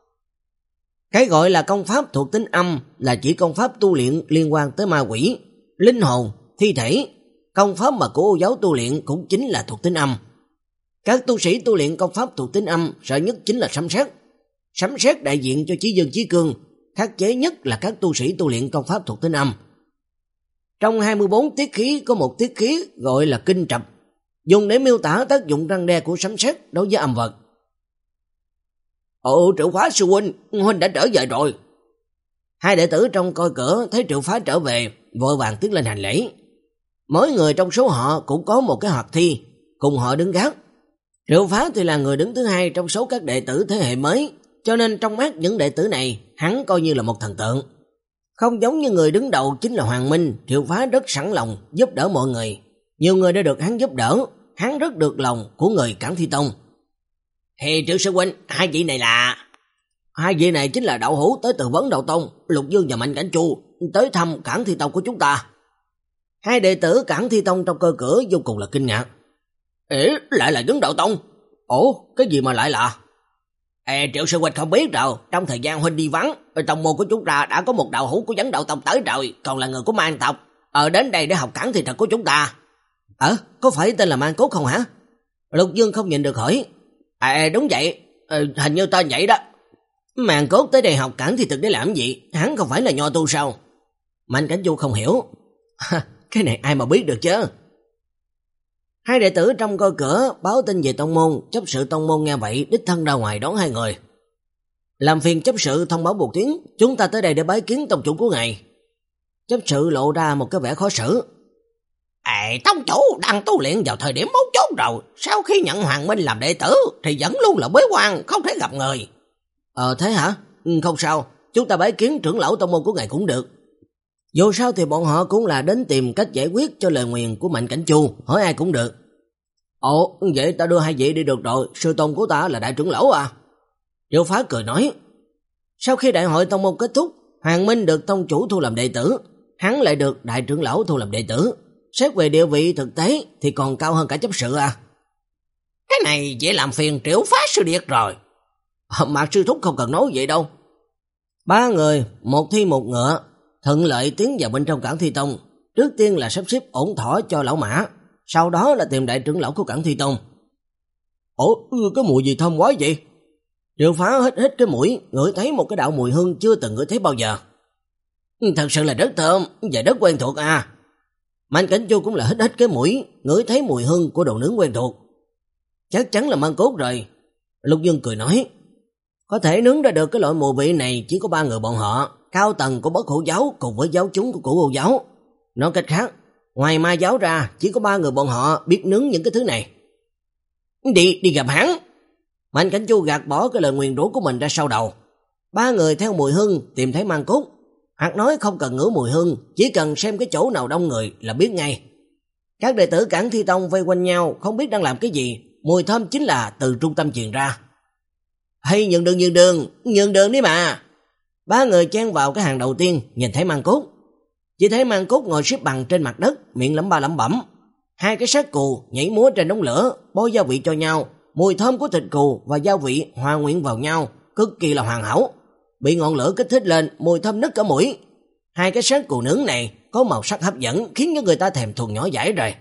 Cái gọi là công pháp thuộc tính âm là chỉ công pháp tu luyện liên quan tới ma quỷ, linh hồn, thi thể. Công pháp mà của Ô giáo tu luyện cũng chính là thuộc tính âm. Các tu sĩ tu luyện công pháp thuộc tính âm sợ nhất chính là sấm sét. Sấm sét đại diện cho chí dương chí cương, khắc chế nhất là các tu sĩ tu luyện công pháp thuộc tính âm. Trong hai mươi bốn tiết khí có một tiết khí gọi là kinh trập, dùng để miêu tả tác dụng răn đe của sấm sét đối với âm vật. Ồ, Triệu Phá sư huynh, huynh đã trở về rồi. Hai đệ tử trong coi cửa thấy Triệu Phá trở về, vội vàng tiến lên hành lễ. Mỗi người trong số họ cũng có một cái hoạt thi, cùng họ đứng gác. Triệu Phá thì là người đứng thứ hai trong số các đệ tử thế hệ mới, cho nên trong mắt những đệ tử này, hắn coi như là một thần tượng. Không giống như người đứng đầu chính là Hoàng Minh, Triệu Phá rất sẵn lòng giúp đỡ mọi người. Nhiều người đã được hắn giúp đỡ, hắn rất được lòng của người Cảng Thi Tông. Hey Triệu sư huynh, hai vị này là... Hai vị này chính là đạo hữu tới từ Vấn Đạo Tông, Lục Dương và Mạnh Cảnh Chu, tới thăm Cảng Thi Tông của chúng ta. Hai đệ tử Cảng Thi Tông trong cơ cửa vô cùng là kinh ngạc. Ê, lại là Vấn Đạo Tông? Ủa, cái gì mà lại lạ? Ê, Triệu sư huynh không biết rồi, trong thời gian huynh đi vắng, tông môn của chúng ta đã có một đạo hữu của Vấn Đạo Tông tới rồi, còn là người của Man tộc, ở đến đây để học Cảng Thi Thuật của chúng ta. Ờ, có phải tên là Man Cốt không hả? Lục Dương không nhìn được hỏi. À đúng vậy, ờ, hình như tên vậy đó. Man Cốt tới đây học Cảng Thi Thuật để làm gì? Hắn không phải là nho tu sao? Mạnh Cảnh Chu không hiểu. Cái này ai mà biết được chứ? Hai đệ tử trong coi cửa báo tin về tông môn, chấp sự tông môn nghe vậy đích thân ra ngoài đón hai người. Làm phiền chấp sự thông báo một tiếng, chúng ta tới đây để bái kiến tông chủ của ngài. Chấp sự lộ ra một cái vẻ khó xử. À, tông chủ đang tu luyện vào thời điểm mấu chốt rồi, sau khi nhận Hoàng Minh làm đệ tử thì vẫn luôn là bế quan, không thể gặp người. Ờ thế hả? Ừ, không sao, chúng ta bái kiến trưởng lão tông môn của ngài cũng được. Dù sao thì bọn họ cũng là đến tìm cách giải quyết cho lời nguyền của Mạnh Cảnh Chu, hỏi ai cũng được. Ồ, vậy ta đưa hai vị đi được rồi, sư tôn của ta là đại trưởng lão à? Triệu Phá cười nói. Sau khi đại hội tông môn kết thúc, Hoàng Minh được tông chủ thu làm đệ tử, hắn lại được đại trưởng lão thu làm đệ tử. Xét về địa vị thực tế thì còn cao hơn cả chấp sự à? Cái này dễ làm phiền Triệu Phá sư điệt rồi. Mạc sư thúc không cần nói vậy đâu. Ba người, một thi một ngựa, thuận lợi tiến vào bên trong Cảng Thi Tông. Trước tiên là sắp xếp ổn thỏa cho lão Mã, sau đó là tìm đại trưởng lão của Cảng Thi Tông. Ủa, cái mùi gì thơm quá vậy? Triệu Phá hít hít cái mũi, ngửi thấy một cái đạo mùi hương chưa từng ngửi thấy bao giờ. Thật sự là rất thơm, và rất quen thuộc à. Mạnh Cảnh Chu cũng là hít hít cái mũi, ngửi thấy mùi hương của đồ nướng quen thuộc. Chắc chắn là Mang Cốt rồi. Lục Dương cười nói, có thể nướng ra được cái loại mùi vị này chỉ có ba người bọn họ, cao tầng của Bất Hủ giáo cùng với giáo chúng của Cửu U giáo. Nói cách khác, ngoài Ma giáo ra, chỉ có ba người bọn họ biết nướng những cái thứ này. Đi, đi gặp hắn. Mạnh Cảnh Chu gạt bỏ cái lời nguyền rủa của mình ra sau đầu. Ba người theo mùi hương tìm thấy Mang Cốt. Hoặc nói không cần ngửi mùi hương, chỉ cần xem cái chỗ nào đông người là biết ngay. Các đệ tử Cản Thi Tông vây quanh nhau, không biết đang làm cái gì, mùi thơm chính là từ trung tâm truyền ra. Hay nhường đường, nhường đường, nhường đường đi mà. Ba người chen vào cái hàng đầu tiên, nhìn thấy Mang Cốt. Chỉ thấy Mang Cốt ngồi xếp bằng trên mặt đất, miệng lẩm ba lẩm bẩm. Hai cái xác cừu nhảy múa trên đống lửa, bôi gia vị cho nhau, mùi thơm của thịt cừu và gia vị hòa quyện vào nhau, cực kỳ là hoàn hảo. Bị ngọn lửa kích thích lên, mùi thơm nức cả mũi. Hai cái xác cừu nướng này có màu sắc hấp dẫn, khiến cho người ta thèm thuồng nhỏ dãi rồi.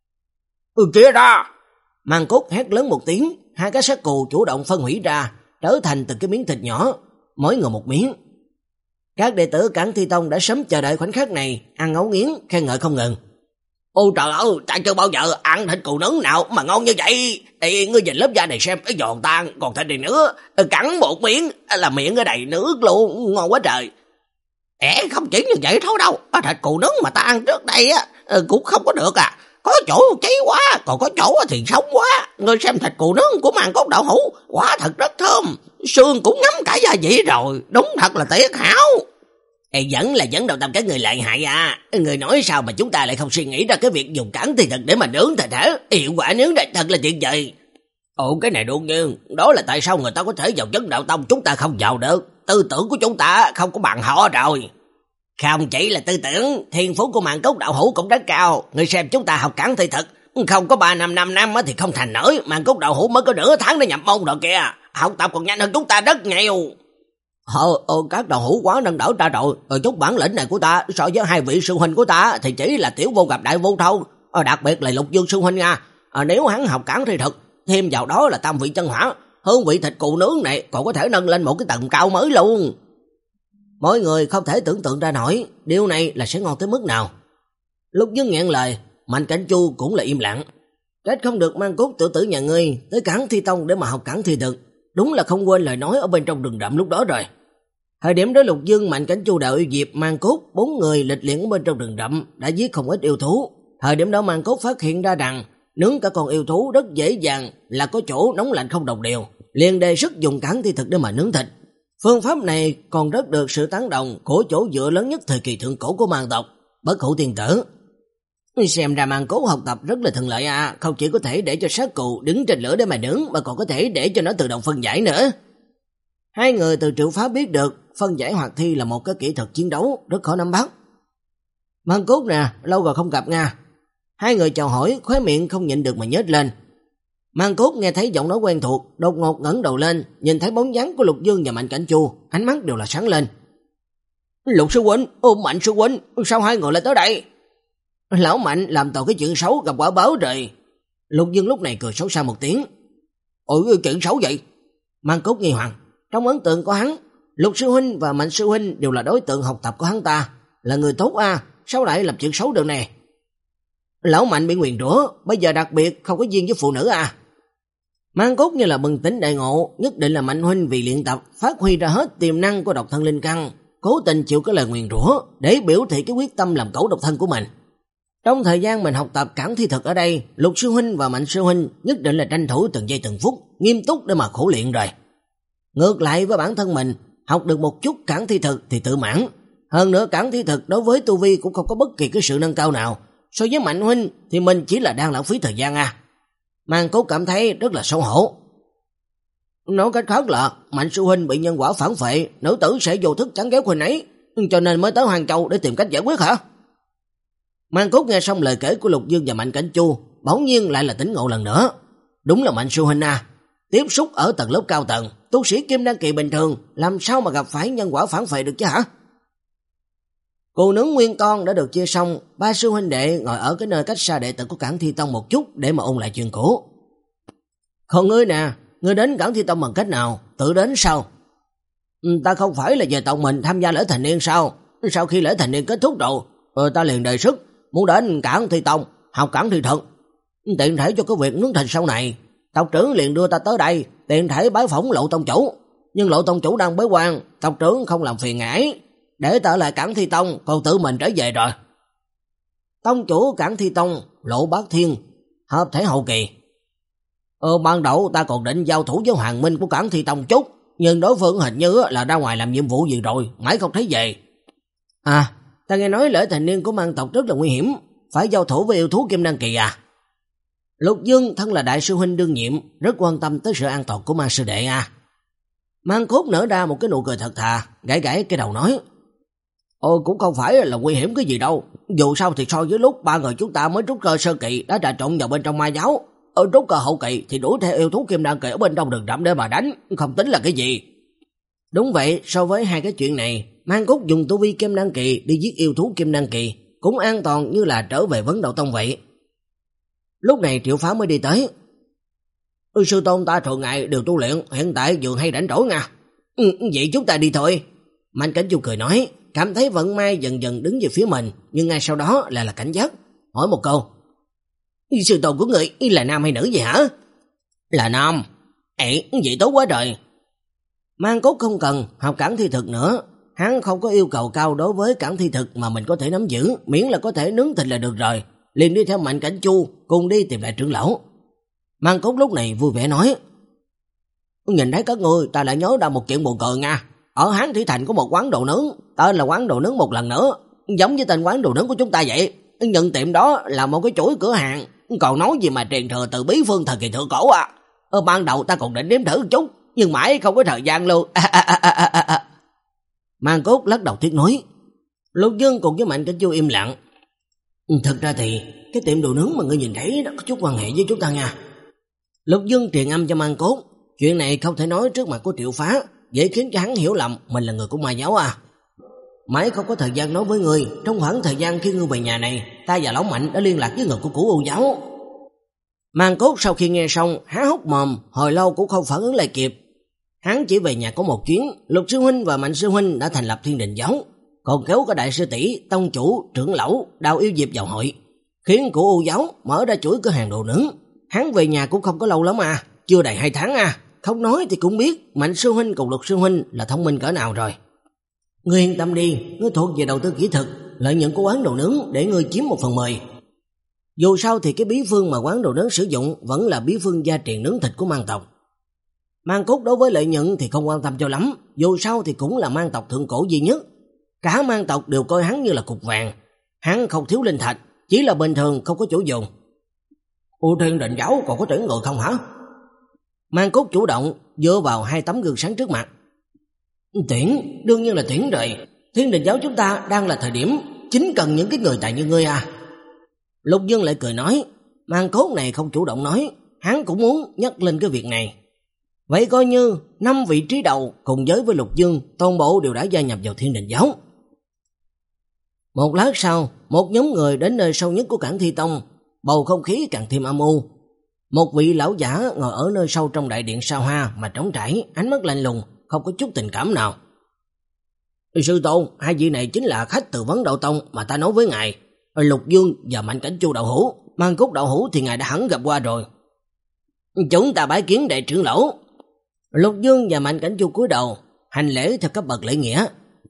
Ừ kia ra! Mang Cốt hét lớn một tiếng, hai cái xác cừu chủ động phân hủy ra, trở thành từng cái miếng thịt nhỏ, mỗi người một miếng. Các đệ tử Cản Thi Tông đã sớm chờ đợi khoảnh khắc này, ăn ngấu nghiến, khen ngợi không ngừng. Ôi trời ơi, ta chưa bao giờ ăn thịt cừu nướng nào mà ngon như vậy. Ê, ngươi nhìn lớp da này xem, cái giòn tan, còn thịt này nữa, cắn một miếng là miệng ở đầy nước luôn, ngon quá trời. Ê, không chỉ như vậy thôi đâu, thịt cừu nướng mà ta ăn trước đây á cũng không có được à. Có chỗ cháy quá, còn có chỗ thì sống quá. Ngươi xem thịt cừu nướng của Mang Cốt đạo hữu, quả thật rất thơm, xương cũng ngấm cả gia vị rồi, đúng thật là tuyệt hảo. Ê, vẫn là dẫn đầu tâm các người lợi hại à. Người nói sao mà chúng ta lại không suy nghĩ ra cái việc dùng Cản Thi thực để mà nướng thịt hả? Hiệu quả nướng đây thật là tuyệt vời. Ồ, cái này đương nhiên, đó là tại sao người ta có thể vào Chấn Đạo Tông, chúng ta không vào được. Tư tưởng của chúng ta không có bằng họ rồi. Không chỉ là tư tưởng, thiên phú của Mang Cốt đạo hữu cũng rất cao. Người xem chúng ta học Cản Thi thực, không có ba năm năm năm thì không thành nổi. Mang Cốt đạo hữu mới có nửa tháng để nhập môn rồi kìa. Học tập còn nhanh hơn chúng ta rất nhiều. Ờ, ờ, các đạo hữu quá nâng đỡ ta rồi. Ờ, chút bản lĩnh này của ta so với hai vị sư huynh của ta thì chỉ là tiểu vô gặp đại vô thôi. Ờ, đặc biệt là Lục Dương sư huynh nha. Ờ, nếu hắn học Cản Thi thực, thêm vào đó là tam vị chân hỏa, hương vị thịt cừu nướng này còn có thể nâng lên một cái tầng cao mới luôn. Mọi người không thể tưởng tượng ra nổi điều này là sẽ ngon tới mức nào. Lục Dương nghẹn lời, Mạnh Cảnh Chu cũng là im lặng. Trách không được Mang Cốt tiểu tử nhà ngươi tới Cản Thi Tông để mà học Cản Thi thực, đúng là không quên lời nói ở bên trong rừng rậm lúc đó rồi. Thời điểm đó Lục Dương, Mạnh Cảnh Chu, Đạo Yêu Diệp, Mang Cốt, bốn người lịch luyện ở bên trong rừng rậm đã giết không ít yêu thú. Thời điểm đó Mang Cốt phát hiện ra rằng nướng cả con yêu thú rất dễ dàng, là có chỗ nóng lạnh không đồng đều, liền đề xuất dùng Cản Thi thực để mà nướng thịt. Phương pháp này còn rất được sự tán đồng của chỗ dựa lớn nhất thời kỳ thượng cổ của Mang tộc, Bất Hủ Tiên Tử. Xem ra Mang Cốt học tập rất là thuận lợi à, không chỉ có thể để cho xác cừu đứng trên lửa để mà nướng, mà còn có thể để cho nó tự động phân giải nữa. Hai người từ Triệu Phá biết được phân giải hoạt thi là một cái kỹ thuật chiến đấu rất khó nắm bắt. Mang Cốt nè, lâu rồi không gặp nha. Hai người chào hỏi, khóe miệng không nhịn được mà nhếch lên. Mang Cốt nghe thấy giọng nói quen thuộc, đột ngột ngẩng đầu lên, nhìn thấy bóng dáng của Lục Dương và Mạnh Cảnh Chu, ánh mắt đều là sáng lên. Lục sư huynh, ôm Mạnh sư huynh, sao hai người lại tới đây? Lão Mạnh làm tội cái chuyện xấu gặp quả báo rồi. Lục Dương lúc này cười xấu xa một tiếng. Ôi, chuyện xấu vậy? Mang Cốt nghi hoặc, trong ấn tượng của hắn, Lục sư huynh và Mạnh sư huynh đều là đối tượng học tập của hắn ta, là người tốt à, sao lại làm chuyện xấu được nè? Lão Mạnh bị nguyền rủa, bây giờ đặc biệt không có duyên với phụ nữ à? Mang Cốt như là bừng tỉnh đại ngộ, nhất định là Mạnh huynh vì luyện tập phát huy ra hết tiềm năng của độc thân linh căn, cố tình chịu cái lời nguyền rủa để biểu thị cái quyết tâm làm cẩu độc thân của mình. Trong thời gian mình học tập Cản Thi thực ở đây, Lục sư huynh và Mạnh sư huynh nhất định là tranh thủ từng giây từng phút, nghiêm túc để mà khổ luyện rồi. Ngược lại với bản thân mình, học được một chút Cản Thi thực thì tự mãn. Hơn nữa Cản Thi thực đối với tu vi cũng không có bất kỳ cái sự nâng cao nào. So với Mạnh huynh thì mình chỉ là đang lãng phí thời gian à. Mang Cốt cảm thấy rất là xấu hổ. Nói cách khác là Mạnh sư huynh bị nhân quả phản phệ, nữ tử sẽ vô thức chắn kéo huynh ấy, cho nên mới tới Hoàng Châu để tìm cách giải quyết hả? Mang Cốt nghe xong lời kể của Lục Dương và Mạnh Cảnh Chu, bỗng nhiên lại là tỉnh ngộ lần nữa. Đúng là Mạnh sư huynh à, tiếp xúc ở tầng lớp cao tầng, tu sĩ kim đan kỳ bình thường làm sao mà gặp phải nhân quả phản phệ được chứ hả? Cù nướng nguyên con đã được chia xong, ba sư huynh đệ ngồi ở cái nơi cách xa đệ tử của Cản Thi Tông một chút để mà ôn lại chuyện cũ. Còn ngươi nè, ngươi đến Cản Thi Tông bằng cách nào? tự đến sao? Ta không phải là về tộc mình tham gia lễ thành niên sao? Sau khi lễ thành niên kết thúc rồi, ta liền đề xuất muốn đến Cảng Thi Tông học Cảng Thi Thuật, tiện thể cho cái việc nướng thịt sau này. Tộc trưởng liền đưa ta tới đây, tiện thể bái phỏng Lộ tông chủ, nhưng Lộ tông chủ đang bế quan, tộc trưởng không làm phiền ngại, để ta lại Cảng Thi Tông, còn tự mình trở về rồi. Tông chủ Cảng Thi Tông, Lộ Bác Thiên, hợp thể hậu kỳ. Ờ, ban đầu ta còn định giao thủ với Hoàng Minh của Cảng Thi Tông chút, nhưng đối phương hình như là ra ngoài làm nhiệm vụ gì rồi, mãi không thấy về. À, ta nghe nói lễ thành niên của mang tộc rất là nguy hiểm, phải giao thủ với yêu thú kim đan kỳ à? Lục Dương thân là đại sư huynh đương nhiệm, rất quan tâm tới sự an toàn của mang sư đệ à. Mang Cốt nở ra một cái nụ cười thật thà, gãi gãi cái đầu nói: Ồ, cũng không phải là nguy hiểm cái gì đâu, dù sao thì so với lúc ba người chúng ta mới trúc cơ sơ kỳ đã trà trộn vào bên trong ma giáo, ở trúc cơ hậu kỳ thì đuổi theo yêu thú kim đan kỳ ở bên trong rừng rậm để mà đánh, không tính là cái gì. Đúng vậy, so với hai cái chuyện này, Mang Cốt dùng tu vi kim đan kỳ đi giết yêu thú kim đan kỳ cũng an toàn như là trở về Vấn Đạo Tông vậy. Lúc này Triệu Phá mới đi tới. Ừ, sư tôn ta thường ngày đều tu luyện, hiện tại vừa hay rảnh rỗi nha. Ừ, vậy chúng ta đi thôi. Mạnh Cảnh Chu cười nói, cảm thấy vận may dần dần đứng về phía mình, nhưng ngay sau đó lại là cảnh giác, hỏi một câu: Sư tôn của người là nam hay nữ vậy hả? Là nam. Ê, vậy tốt quá trời. Mang Cốt không cần học Cảng Thi Thực nữa, hắn không có yêu cầu cao đối với Cảng Thi Thực mà mình có thể nắm giữ, miễn là có thể nướng thịt là được rồi. Liền đi theo Mạnh Cảnh Chu cùng đi tìm lại trưởng lão. Mang Cốt lúc này vui vẻ nói: Nhìn thấy các ngươi, ta lại nhớ ra một chuyện buồn cười nha. Ở Hán Thủy Thành có một quán đồ nướng, tên là quán đồ nướng một lần nữa, giống như tên quán đồ nướng của chúng ta vậy. Nhưng tiệm đó là một cái chuỗi cửa hàng, còn nói gì mà truyền thừa từ bí phương thời kỳ thượng cổ à. Ở ban đầu ta còn định nếm thử một chút, nhưng mãi không có thời gian luôn. À, à, à, à, à, à. Mang Cốt lắc đầu tiếc nuối. Lục Dương cùng với Mạnh Cảnh Chu im lặng. Thật ra thì cái tiệm đồ nướng mà ngươi nhìn thấy đó có chút quan hệ với chúng ta nha. Lục Dương truyền âm cho Mang Cốt, chuyện này không thể nói trước mặt của Triệu Phá, dễ khiến cho hắn hiểu lầm mình là người của ma giáo à. Mãi không có thời gian nói với ngươi, trong khoảng thời gian khi ngươi về nhà này, ta và lão Mạnh đã liên lạc với người của Cửu U giáo. Mang Cốt sau khi nghe xong há hốc mồm, hồi lâu cũng không phản ứng lại kịp. Hắn chỉ về nhà có một chuyến, Lục sư huynh và Mạnh sư huynh đã thành lập Thiên Đình giáo, còn kéo cả đại sư tỷ, tông chủ, trưởng lão Đào Yêu Diệp vào hội, khiến Cửu U giáo mở ra chuỗi cửa hàng đồ nướng. Hắn về nhà cũng không có lâu lắm à, chưa đầy hai tháng à. Không nói thì cũng biết Mạnh sư huynh cùng Lục sư huynh là thông minh cỡ nào rồi. Ngươi yên tâm đi, ngươi thuộc về đầu tư kỹ thuật, lợi nhuận của quán đồ nướng để ngươi chiếm một phần mười. Dù sao thì cái bí phương mà quán đồ nướng sử dụng vẫn là bí phương gia truyền nướng thịt của mang tộc. Mang Cốt đối với lợi nhuận thì không quan tâm cho lắm, dù sao thì cũng là mang tộc thượng cổ duy nhất. Cả mang tộc đều coi hắn như là cục vàng, hắn không thiếu linh thạch, chỉ là bình thường không có chỗ dùng. Ủa, Thiên Đình giáo còn có tuyển người không hả? Mang Cốt chủ động dựa vào hai tấm gương sáng trước mặt. Tuyển, đương nhiên là tuyển rồi. Thiên Đình giáo chúng ta đang là thời điểm chính cần những cái người tài như ngươi à. Lục Dương lại cười nói, Mang Cốt này không chủ động nói, hắn cũng muốn nhắc lên cái việc này. Vậy coi như năm vị trí đầu cùng với với Lục Dương toàn bộ đều đã gia nhập vào Thiên Đình giáo. Một lát sau, một nhóm người đến nơi sâu nhất của Cảng Thi Tông, bầu không khí càng thêm âm u. Một vị lão giả ngồi ở nơi sâu trong đại điện sao hoa mà trống trải, ánh mắt lạnh lùng, không có chút tình cảm nào. Sư tôn, hai vị này chính là khách từ Vấn Đạo Tông mà ta nói với ngài. Lục Dương và Mạnh Cảnh Chu đạo hữu, Mang Cốt đạo hữu thì ngài đã hẳn gặp qua rồi. Chúng ta bái kiến đại trưởng lão. Lục Dương và Mạnh Cảnh Chu cúi đầu, hành lễ theo cấp bậc lễ nghĩa.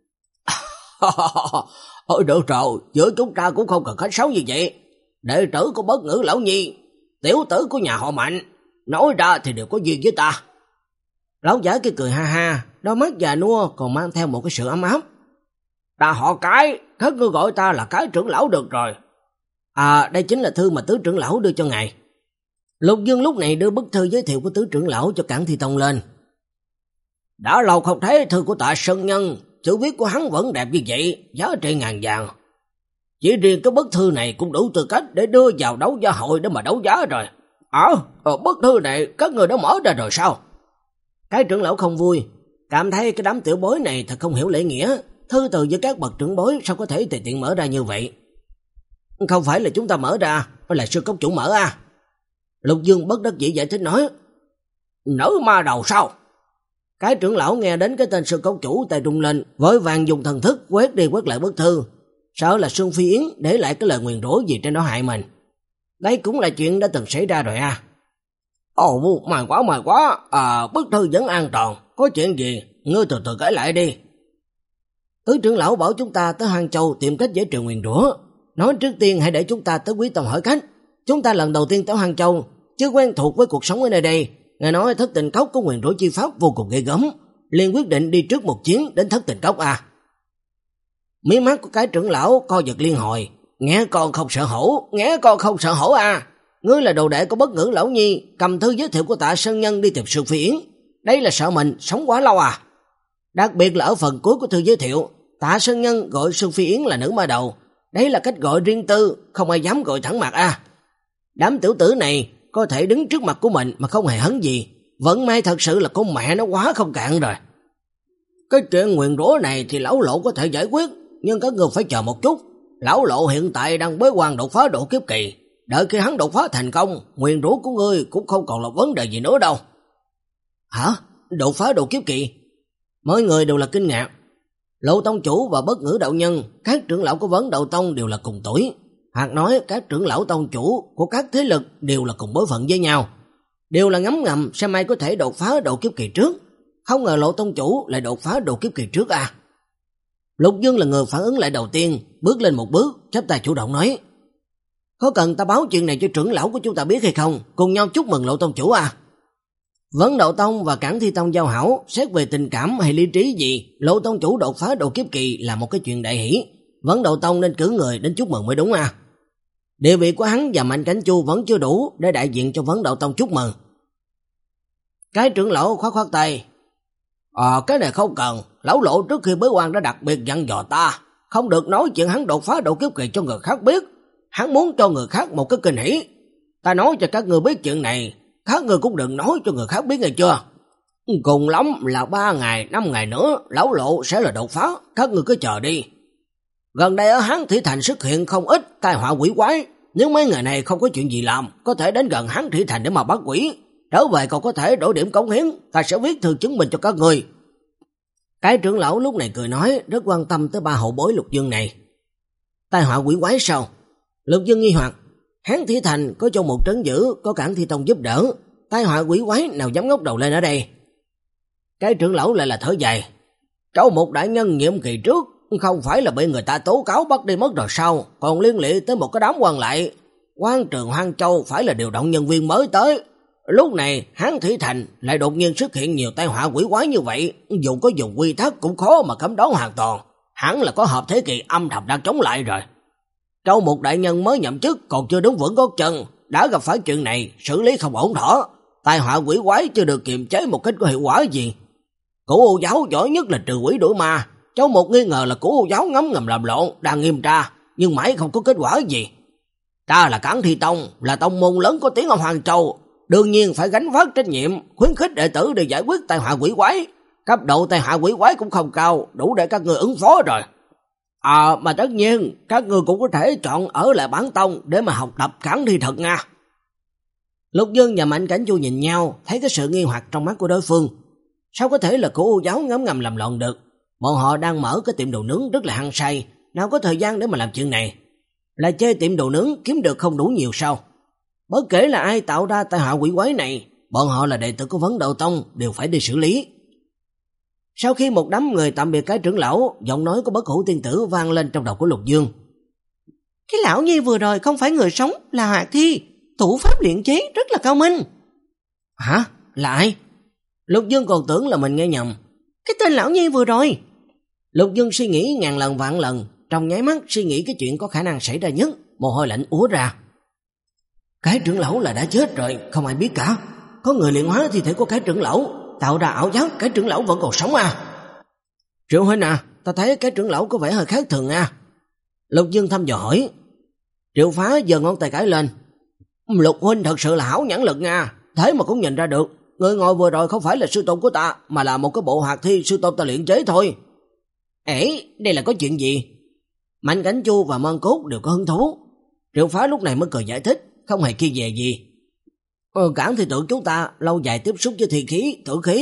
Ôi được rồi, giữa chúng ta cũng không cần khách sáo như vậy. Đệ tử của Bất Ngữ lão nhi, tiểu tử của nhà họ Mạnh, nói ra thì đều có duyên với ta. Lão giả kia cười ha ha, đôi mắt già nua còn mang theo một cái sự ấm áp. Ta họ Cái, các ngươi gọi ta là Cái trưởng lão được rồi. À, đây chính là thư mà tứ trưởng lão đưa cho ngài. Lục Dương lúc này đưa bức thư giới thiệu của tứ trưởng lão cho Cảng Thi Tông lên. Đã lâu không thấy thư của Tạ Sơn Nhân, chữ viết của hắn vẫn đẹp như vậy, giá trị ngàn vàng. Chỉ riêng cái bức thư này cũng đủ tư cách để đưa vào đấu giá hội để mà đấu giá rồi. Ờ, à, bức thư này các người đã mở ra rồi sao? Cái trưởng lão không vui, cảm thấy cái đám tiểu bối này thật không hiểu lễ nghĩa. Thư từ với các bậc trưởng bối sao có thể tùy tiện mở ra như vậy? Không phải là chúng ta mở ra, mà là sư cốc chủ mở à? Lục Dương bất đắc dĩ giải thích nói. Nữ ma đầu sao? Cái trưởng lão nghe đến cái tên Sơn Cốc Chủ tay rung lên, vội vàng dùng thần thức quét đi quét lại bức thư, sợ là Sương Phi Yến để lại cái lời nguyền rủa gì trên đó hại mình. Đây cũng là chuyện đã từng xảy ra rồi à. Ồ, may quá may quá, à, bức thư vẫn an toàn, có chuyện gì, ngươi từ từ kể lại đi. Tứ trưởng lão bảo chúng ta tới Hoang Châu tìm cách giải trừ nguyền rủa, nói trước tiên hãy để chúng ta tới Quý Tông hỏi cách. Chúng ta lần đầu tiên tới Hoang Châu, chưa quen thuộc với cuộc sống ở nơi đây, nghe nói Thất Tình Cốc có nguyền rủa chi pháp vô cùng ghê gớm, liền quyết định đi trước một chuyến đến Thất Tình Cốc à. Mí mắt của cái trưởng lão co giật liên hồi, nghe con không sợ hổ, nghe con không sợ hổ à. Ngươi là đồ đệ của Bất Ngữ lão nhi, cầm thư giới thiệu của Tạ Sơn Nhân đi tìm Sương Phi Yến, đây là sợ mình sống quá lâu à. Đặc biệt là ở phần cuối của thư giới thiệu, Tạ Sơn Nhân gọi Sương Phi Yến là nữ ma đầu, đấy là cách gọi riêng tư, không ai dám gọi thẳng mặt à. Đám tiểu tử này có thể đứng trước mặt của mình mà không hề hấn gì, vận may thật sự là con mẹ nó quá không cạn rồi. Cái chuyện nguyền rủa này thì lão lộ có thể giải quyết, nhưng các người phải chờ một chút. Lão lộ hiện tại đang bế quan đột phá độ kiếp kỳ, đợi khi hắn đột phá thành công, nguyền rủa của ngươi cũng không còn là vấn đề gì nữa đâu. Hả? Đột phá độ kiếp kỳ? Mọi người đều là kinh ngạc. Lộ Tông Chủ và Bất Ngữ đạo nhân, các trưởng lão của Vấn Đạo Tông đều là cùng tuổi, hoặc nói các trưởng lão tông chủ của các thế lực đều là cùng bối phận với nhau, đều là ngấm ngầm xem ai có thể đột phá độ kiếp kỳ trước. Không ngờ Lộ Tông Chủ lại đột phá độ kiếp kỳ trước à. Lục Dương là người phản ứng lại đầu tiên, bước lên một bước, chắp tay chủ động nói: có cần ta báo chuyện này cho trưởng lão của chúng ta biết hay không? Cùng nhau chúc mừng Lộ Tông Chủ à. Vấn Đạo Tông và Cản Thi Tông giao hảo, xét về tình cảm hay lý trí gì, Lộ Tông Chủ đột phá độ kiếp kỳ là một cái chuyện đại hỷ. Vấn Đạo Tông nên cử người đến chúc mừng mới đúng à. Địa vị của hắn và Mạnh Cảnh Chu vẫn chưa đủ để đại diện cho Vấn Đạo Tông chúc mừng. Cái trưởng lão khoát khoát tay: Ờ, cái này không cần, lão Lộ trước khi bế quan đã đặc biệt dặn dò ta, không được nói chuyện hắn đột phá độ kiếp kỳ cho người khác biết. Hắn muốn cho người khác một cái kinh hỉ. Ta nói cho các người biết chuyện này, các người cũng đừng nói cho người khác biết nghe chưa. Cùng lắm là ba ngày, năm ngày nữa, lão Lộ sẽ là đột phá, các người cứ chờ đi. Gần đây ở Hán Thủy Thành xuất hiện không ít tai họa quỷ quái, nếu mấy ngày này không có chuyện gì làm, có thể đến gần Hán Thủy Thành để mà bắt quỷ. Trở về còn có thể đổi điểm cống hiến, ta sẽ viết thư chứng minh cho các người. Cái trưởng lão lúc này cười nói, rất quan tâm tới ba hậu bối Lục Dương này. Tai họa quỷ quái sao? Lục Dương nghi hoặc, Hán Thủy Thành có Châu Mục trấn giữ, có Cản Thi Tông giúp đỡ, tai họa quỷ quái nào dám ngóc đầu lên ở đây? Cái trưởng lão lại là thở dài, Châu Mục đại nhân nhiệm kỳ trước không phải là bị người ta tố cáo bắt đi mất rồi sao, còn liên lụy tới một cái đám quan lại. Quan trường Hoang Châu phải là điều động nhân viên mới tới. Lúc này Hán Thủy Thành lại đột nhiên xuất hiện nhiều tai họa quỷ quái như vậy, dù có dùng quy tắc cũng khó mà cấm đoán hoàn toàn. Hẳn là có hợp thế kỳ âm thầm đang chống lại rồi. Châu Mục đại nhân mới nhậm chức còn chưa đứng vững gót chân, đã gặp phải chuyện này, xử lý không ổn thỏa. Tai họa quỷ quái chưa được kiềm chế một cách có hiệu quả gì. Cửu U giáo giỏi nhất là trừ quỷ đuổi ma. Châu Mục nghi ngờ là Cửu U giáo ngấm ngầm làm lộn, đang nghiêm tra, nhưng mãi không có kết quả gì. Ta là Cản Thi Tông, là tông môn lớn có tiếng ở Hoàng Châu, đương nhiên phải gánh vác trách nhiệm, khuyến khích đệ tử để giải quyết tai họa quỷ quái. Cấp độ tai họa quỷ quái cũng không cao, đủ để các người ứng phó rồi. À, mà tất nhiên, các người cũng có thể chọn ở lại bản tông để mà học tập Cản Thi thật nha. Lục Dương và Mạnh Cảnh Chu nhìn nhau, thấy cái sự nghi hoặc trong mắt của đối phương. Sao có thể là Cửu U giáo ngấm ngầm làm loạn được? Bọn họ đang mở cái tiệm đồ nướng rất là hăng say, nào có thời gian để mà làm chuyện này. Là chơi tiệm đồ nướng kiếm được không đủ nhiều sao? Bất kể là ai tạo ra tai họa quỷ quái này, bọn họ là đệ tử của Vấn Đạo Tông đều phải đi xử lý. Sau khi một đám người tạm biệt cái trưởng lão, giọng nói của Bất Hủ tiên tử vang lên trong đầu của Lục Dương. Cái lão nhi vừa rồi không phải người sống, là hoạt thi, thủ pháp luyện chế rất là cao minh. Hả? Là ai? Lục Dương còn tưởng là mình nghe nhầm. Cái tên lão nhi vừa rồi. Lục Dương suy nghĩ ngàn lần vạn lần, trong nháy mắt suy nghĩ cái chuyện có khả năng xảy ra nhất, mồ hôi lạnh ùa ra. Cái trưởng lão là đã chết rồi, không ai biết cả. Có người luyện hóa thi thể của cái trưởng lão, tạo ra ảo giác cái trưởng lão vẫn còn sống à. Triệu huynh à, ta thấy cái trưởng lão có vẻ hơi khác thường à. Lục Dương thăm dò hỏi. Triệu Phá giơ ngón tay cái lên. Lục huynh thật sự là hảo nhãn lực nha, thế mà cũng nhìn ra được. Người ngồi vừa rồi không phải là sư tôn của ta, mà là một cái bộ hoạt thi sư tôn ta luyện chế thôi. Ê, đây là có chuyện gì? Mạnh Cảnh Chu và Mân Cốt đều có hứng thú. Triệu Phá lúc này mới cười giải thích, không hề kia về gì. Ờ, Cản Thi Tượng chúng ta lâu dài tiếp xúc với thi khí, tử khí,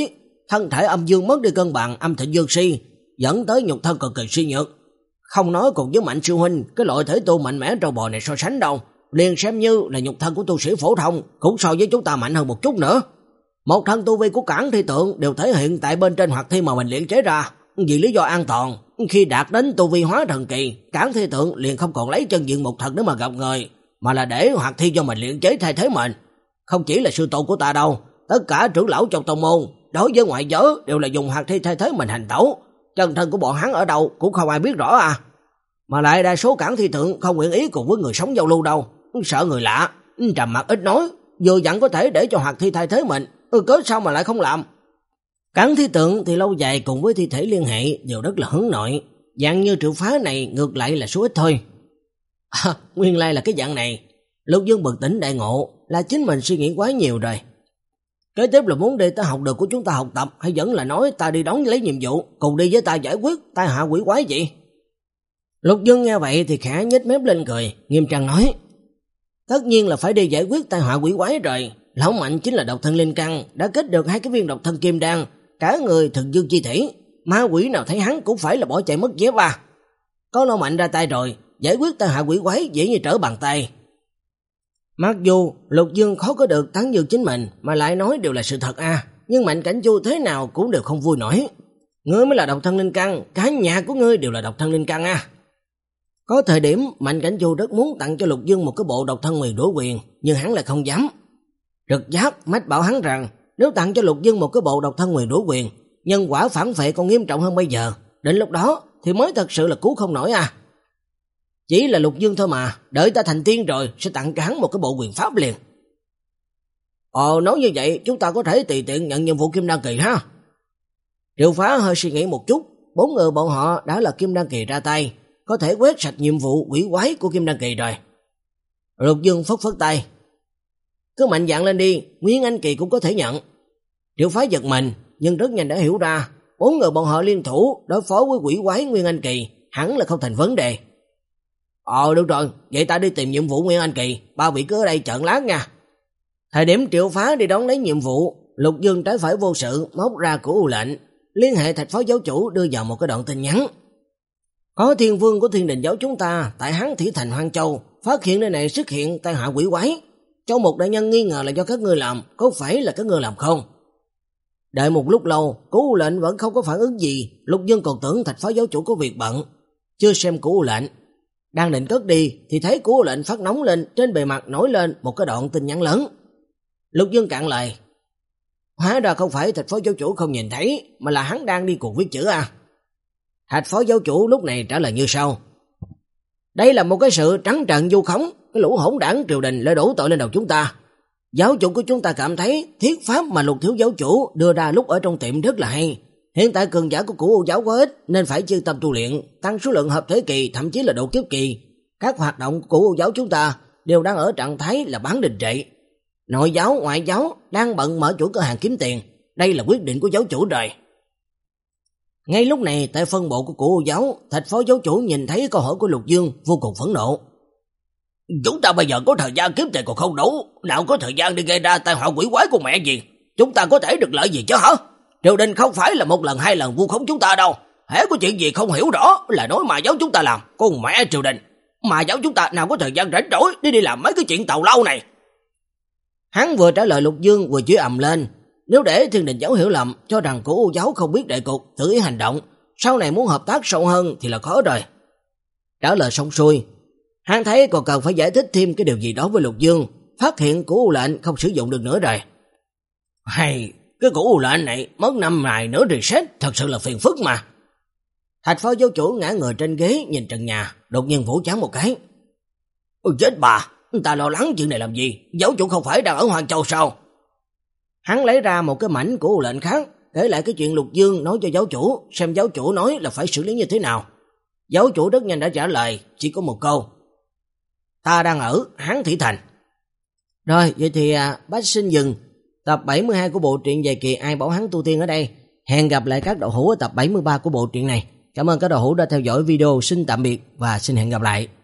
thân thể âm dương mất đi cân bằng, âm thịnh dương suy, dẫn tới nhục thân cực kỳ suy nhược. Không nói cùng với Mạnh sư huynh, cái loại thể tu mạnh mẽ trâu bò này so sánh đâu, liền xem như là nhục thân của tu sĩ phổ thông cũng so với chúng ta mạnh hơn một chút nữa. Một thân tu vi của Cản Thi Tượng đều thể hiện tại bên trên hoạt thi mà mình luyện chế ra, vì lý do an toàn. Khi đạt đến tu vi hóa thần kỳ, Cản Thi Tượng liền không còn lấy chân diện một thật để mà gặp người, mà là để hoạt thi do mình luyện chế thay thế mình. Không chỉ là sư tôn của ta đâu, tất cả trưởng lão trong tông môn đối với ngoại giới đều là dùng hoạt thi thay thế mình hành tẩu. Chân thân của bọn hắn ở đâu cũng không ai biết rõ à. Mà lại đa số Cản Thi Tượng không nguyện ý cùng với người sống giao lưu đâu, sợ người lạ, trầm mặc ít nói, vừa dặn có thể để cho hoạt thi thay thế mình, ừ cớ sao mà lại không làm. Cản Thi Tượng thì lâu dài cùng với thi thể liên hệ đều rất là hướng nội, dạng như Triệu Phá này ngược lại là số ít thôi. À, nguyên lai là cái dạng này. Lục Dương bừng tỉnh đại ngộ, là chính mình suy nghĩ quá nhiều rồi. Kế tiếp là muốn đi tới học đường của chúng ta học tập, hay vẫn là nói ta đi đón lấy nhiệm vụ, cùng đi với ta giải quyết tai họa quỷ quái vậy? Lục Dương nghe vậy thì khẽ nhếch mép lên cười, nghiêm trang nói: tất nhiên là phải đi giải quyết tai họa quỷ quái rồi. Lão Mạnh chính là độc thân linh căn, đã kết được hai cái viên độc thân kim đan, cả người thần dương chi thể, ma quỷ nào thấy hắn cũng phải là bỏ chạy mất dép à. Có Lão Mạnh ra tay rồi, giải quyết tai họa quỷ quái dễ như trở bàn tay. Mặc dù Lục Dương khó có được tán dương chính mình, mà lại nói đều là sự thật à, nhưng Mạnh Cảnh Chu thế nào cũng đều không vui nổi. Ngươi mới là độc thân linh căn, cả nhà của ngươi đều là độc thân linh căn à. Có thời điểm Mạnh Cảnh Chu rất muốn tặng cho Lục Dương một cái bộ độc thân nguyền đũa quyền, nhưng hắn lại không dám. Trực giác mách bảo hắn rằng nếu tặng cho Lục Dương một cái bộ độc thân nguyền đũa quyền, nhân quả phản vệ còn nghiêm trọng hơn bây giờ, đến lúc đó thì mới thật sự là cứu không nổi à. Chỉ là Lục Dương thôi mà, đợi ta thành tiên rồi sẽ tặng cho hắn một cái bộ quyền pháp liền. Ồ, nói như vậy chúng ta có thể tùy tiện nhận nhiệm vụ kim đan kỳ ha. Triệu Phá hơi suy nghĩ một chút, bốn người bọn họ đã là kim đan kỳ ra tay, có thể quét sạch nhiệm vụ quỷ quái của kim đan kỳ rồi. Lục Dương phất phất tay: cứ mạnh dạn lên đi, Nguyên Anh kỳ cũng có thể nhận. Triệu Phá giật mình, nhưng rất nhanh đã hiểu ra, bốn người bọn họ liên thủ đối phó với quỷ quái Nguyên Anh kỳ hẳn là không thành vấn đề. Ờ được rồi, vậy ta đi tìm nhiệm vụ Nguyên Anh kỳ, ba vị cứ ở đây chợn lát nha. Thời điểm Triệu Phá đi đón lấy nhiệm vụ, Lục Dương trái phải vô sự móc ra của U lệnh, liên hệ Thạch Phó giáo chủ đưa vào một cái đoạn tin nhắn. Có thiên vương của Thiên Đình giáo chúng ta tại Hán Thủy Thành Hoang Châu phát hiện nơi này xuất hiện tai họa quỷ quái. Châu Mục đại nhân nghi ngờ là do các ngươi làm, có phải là các ngươi làm không? Đợi một lúc lâu, Cú lệnh vẫn không có phản ứng gì. Lục Dương còn tưởng Thạch Phó giáo chủ có việc bận, chưa xem Cú lệnh. Đang định cất đi thì thấy Cú lệnh phát nóng lên, trên bề mặt nổi lên một cái đoạn tin nhắn lớn. Lục Dương cạn lời: hóa ra không phải Thạch Phó giáo chủ không nhìn thấy, mà là hắn đang đi cùng viết chữ à. Thạch Phó giáo chủ lúc này trả lời như sau: đây là một cái sự trắng trợn vu khống, cái lũ hỗn đảng triều đình lại đổ tội lên đầu chúng ta. Giáo chủ của chúng ta cảm thấy thiết pháp mà Lục thiếu giáo chủ đưa ra lúc ở trong tiệm rất là hay. Hiện tại cường giả của Cửu U giáo quá ít nên phải chuyên tâm tu luyện, tăng số lượng hợp thế kỳ, thậm chí là độ kiếp kỳ. Các hoạt động của Cửu U giáo chúng ta đều đang ở trạng thái là bán đình trệ. Nội giáo, ngoại giáo đang bận mở chuỗi cửa hàng kiếm tiền. Đây là quyết định của giáo chủ rồi. Ngay lúc này, tại phân bộ của Cửu U giáo, Thạch Phó giáo chủ nhìn thấy câu hỏi của Lục Dương vô cùng phẫn nộ. Chúng ta bây giờ có thời gian kiếm tiền còn không đủ, nào có thời gian đi gây ra tai họa quỷ quái của mẹ gì. Chúng ta có thể được lợi gì chứ hả? Triều đình không phải là một lần hai lần vu khống chúng ta đâu. Hễ có chuyện gì không hiểu rõ là nói mà giáo chúng ta làm. Con mẹ triều đình, mà giáo chúng ta nào có thời gian rảnh rỗi đi đi làm mấy cái chuyện tào lao này. Hắn vừa trả lời Lục Dương vừa chửi ầm lên. Nếu để Thiên Đình giáo hiểu lầm, cho rằng Cửu U giáo không biết đại cục, tự ý hành động, sau này muốn hợp tác sâu hơn thì là khó rồi. Trả lời xong xuôi, hắn thấy còn cần phải giải thích thêm cái điều gì đó với Lục Dương, phát hiện Cửu U lệnh không sử dụng được nữa rồi. Hay, cái Cửu U lệnh này mất năm ngày nữa reset, thật sự là phiền phức mà. Thạch Phó giáo chủ ngã người trên ghế nhìn trần nhà, đột nhiên vỗ trán một cái. Ôi chết bà, ta lo lắng chuyện này làm gì? Giáo chủ không phải đang ở Hoàng Châu sao? Hắn lấy ra một cái mảnh Cửu U lệnh khác, kể lại cái chuyện Lục Dương nói cho giáo chủ, xem giáo chủ nói là phải xử lý như thế nào. Giáo chủ rất nhanh đã trả lời, chỉ có một câu: ta đang ở Hán Thủy Thành. Rồi, vậy thì à, bác xin dừng tập bảy mươi hai của bộ truyện dài kỳ Ai Bảo Hắn Tu Tiên ở đây. Hẹn gặp lại các đạo hữu ở tập bảy mươi ba của bộ truyện này. Cảm ơn các đạo hữu đã theo dõi video, xin tạm biệt và xin hẹn gặp lại.